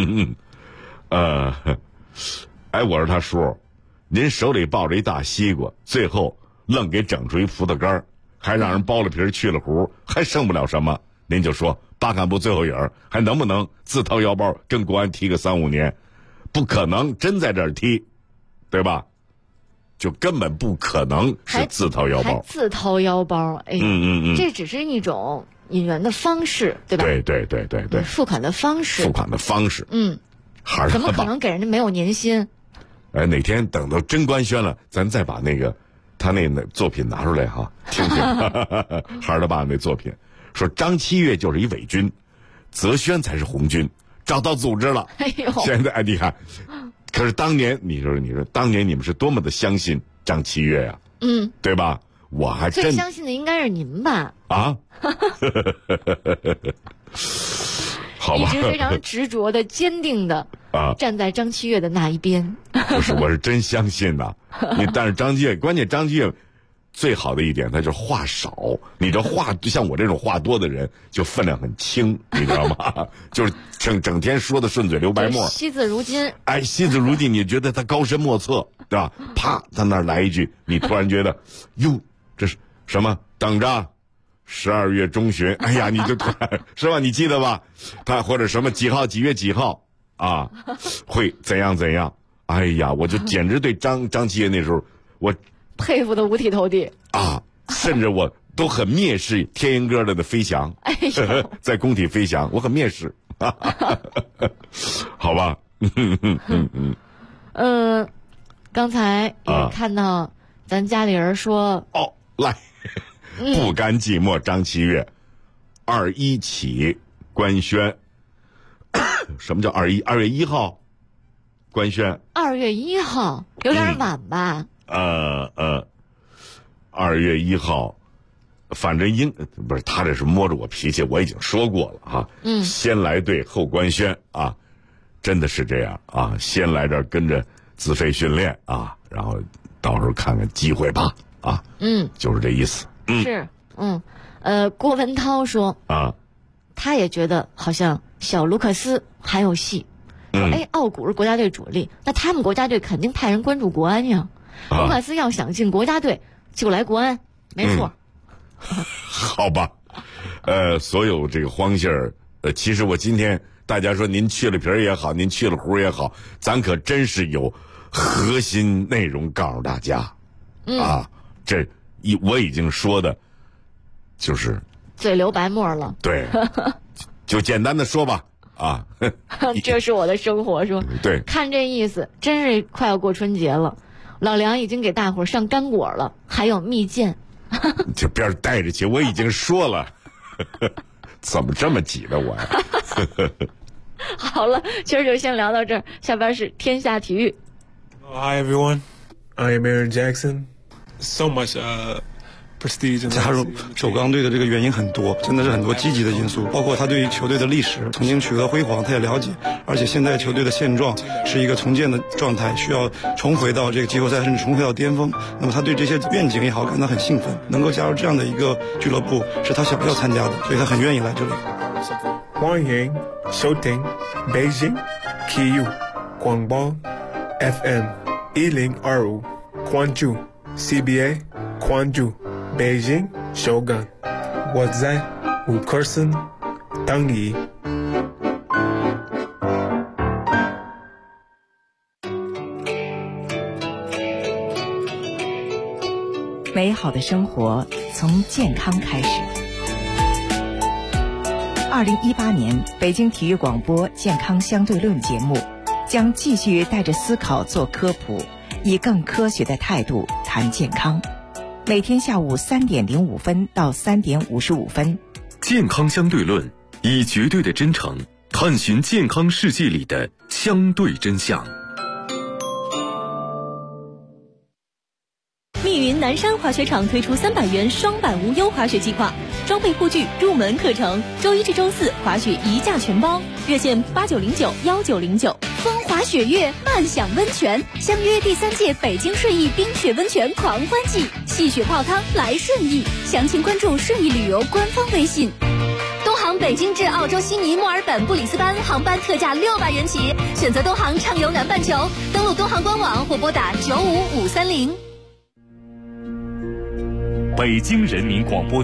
我说他叔，您手里抱着一大西瓜，最后愣给整出一葡萄干，还让人剥了皮去了核，还剩不了什么，您就说巴坎布最后影还能不能自掏腰包跟国安踢个3-5年？不可能真在这儿踢，对吧？就根本不可能是自掏腰包， 自掏腰包，哎，这只是一种引援的方式，对吧？ 对， 付款的方式， 还是怎么可能给人家没有年薪？ 哪天等到真官宣了，咱再把他那作品拿出来哈，听听。孩儿他爸那作品说张七岳就是一伪军，泽轩才是红军，找到组织了。 哎呦， 现在你看，可是当年你说当年你们是多么的相信张七岳呀，对吧？我还真最相信的应该是您吧？ 啊，好吧， 一直非常执着的、坚定的站在张七岳的那一边。 不是，我是真相信呐。但是张七岳，关键张七岳最好的一点，他就是话少。你这话像我这种话多的人，就分量很轻，你知道吗？就是整天说的顺嘴溜白沫， 惜字如金。 哎，惜字如金，你觉得他高深莫测，对吧？啪，他那儿来一句，你突然觉得，哟，这是什么？等着。12月中旬，哎呀，你就突然是吧？你记得吧？他或者什么几号几月几号啊，会怎样？哎呀，我就简直对张七爷那时候我佩服的五体投地啊，甚至我都很蔑视天鹰哥的飞翔，在工体飞翔，我很蔑视，好吧？ 刚才也看到咱家里人说来。不甘寂寞，张七岳，21起官宣。什么叫21？2月1号官宣。 2月1号有点晚吧 ？2月1号，反正不是他这是摸着我脾气，我已经说过了哈。先来队后官宣啊，真的是这样啊，先来这儿跟着自费训练啊，然后到时候看看机会吧啊。就是这意思。 是，郭文涛说他也觉得好像小卢克斯还有戏。奥古是国家队主力，那他们国家队肯定派人关注国安呀。卢克斯要想进国家队，就来国安，没错。 好吧，所有这个荒信儿，其实我今天大家说您去了皮儿也好，您去了核也好，咱可真是有核心内容告诉大家，这。我已经说的，就是嘴流白沫了。 对，就简单的说吧， 这是我的生活。说对， 看这意思，真是快要过春节了。老梁已经给大伙儿上干果了，还有蜜饯。 这边带着去，我已经说了，怎么这么挤的我呀？ 好了，今儿就先聊到这儿，下边是天下体育。 Hi everyone, I am Aaron Jackson.So much prestige. 加入首钢队的这个原因很多，真的是很多积极的因素，包括他对于球队的历史曾经取得辉煌，他也了解，而且现在球队的现状是一个重建的状态，需要重回到这个季后赛，甚至重回到巅峰。那么他对这些愿景也好感到很兴奋，能够加入这样的一个俱乐部是他想要参加的，所以他很愿意来这里。 欢迎收听北京体育广播 FM 1025，关注CBA 关注北京首钢，我在五棵松等你。 美好的生活从健康开始。2018年北京体育广播健康相对论节目将继续带着思考做科普，以更科学的态度谈健康。每天下午3点05分到3点55分， 健康相对论以绝对的真诚探寻健康世界里的相对真相。 密云南山滑雪场推出300元双板无忧滑雪计划，装备护具、入门课程，周一至周四滑雪一价全包，热线89091909。风华雪月，慢享温泉，相约第3届北京顺义冰雪温泉狂欢季，戏雪泡汤来顺义，详情关注顺义旅游官方微信。 东航北京至澳洲悉尼、墨尔本、布里斯班航班特价600元起，选择东航畅游南半球，登录东航官网或拨打95530。 北京人民广播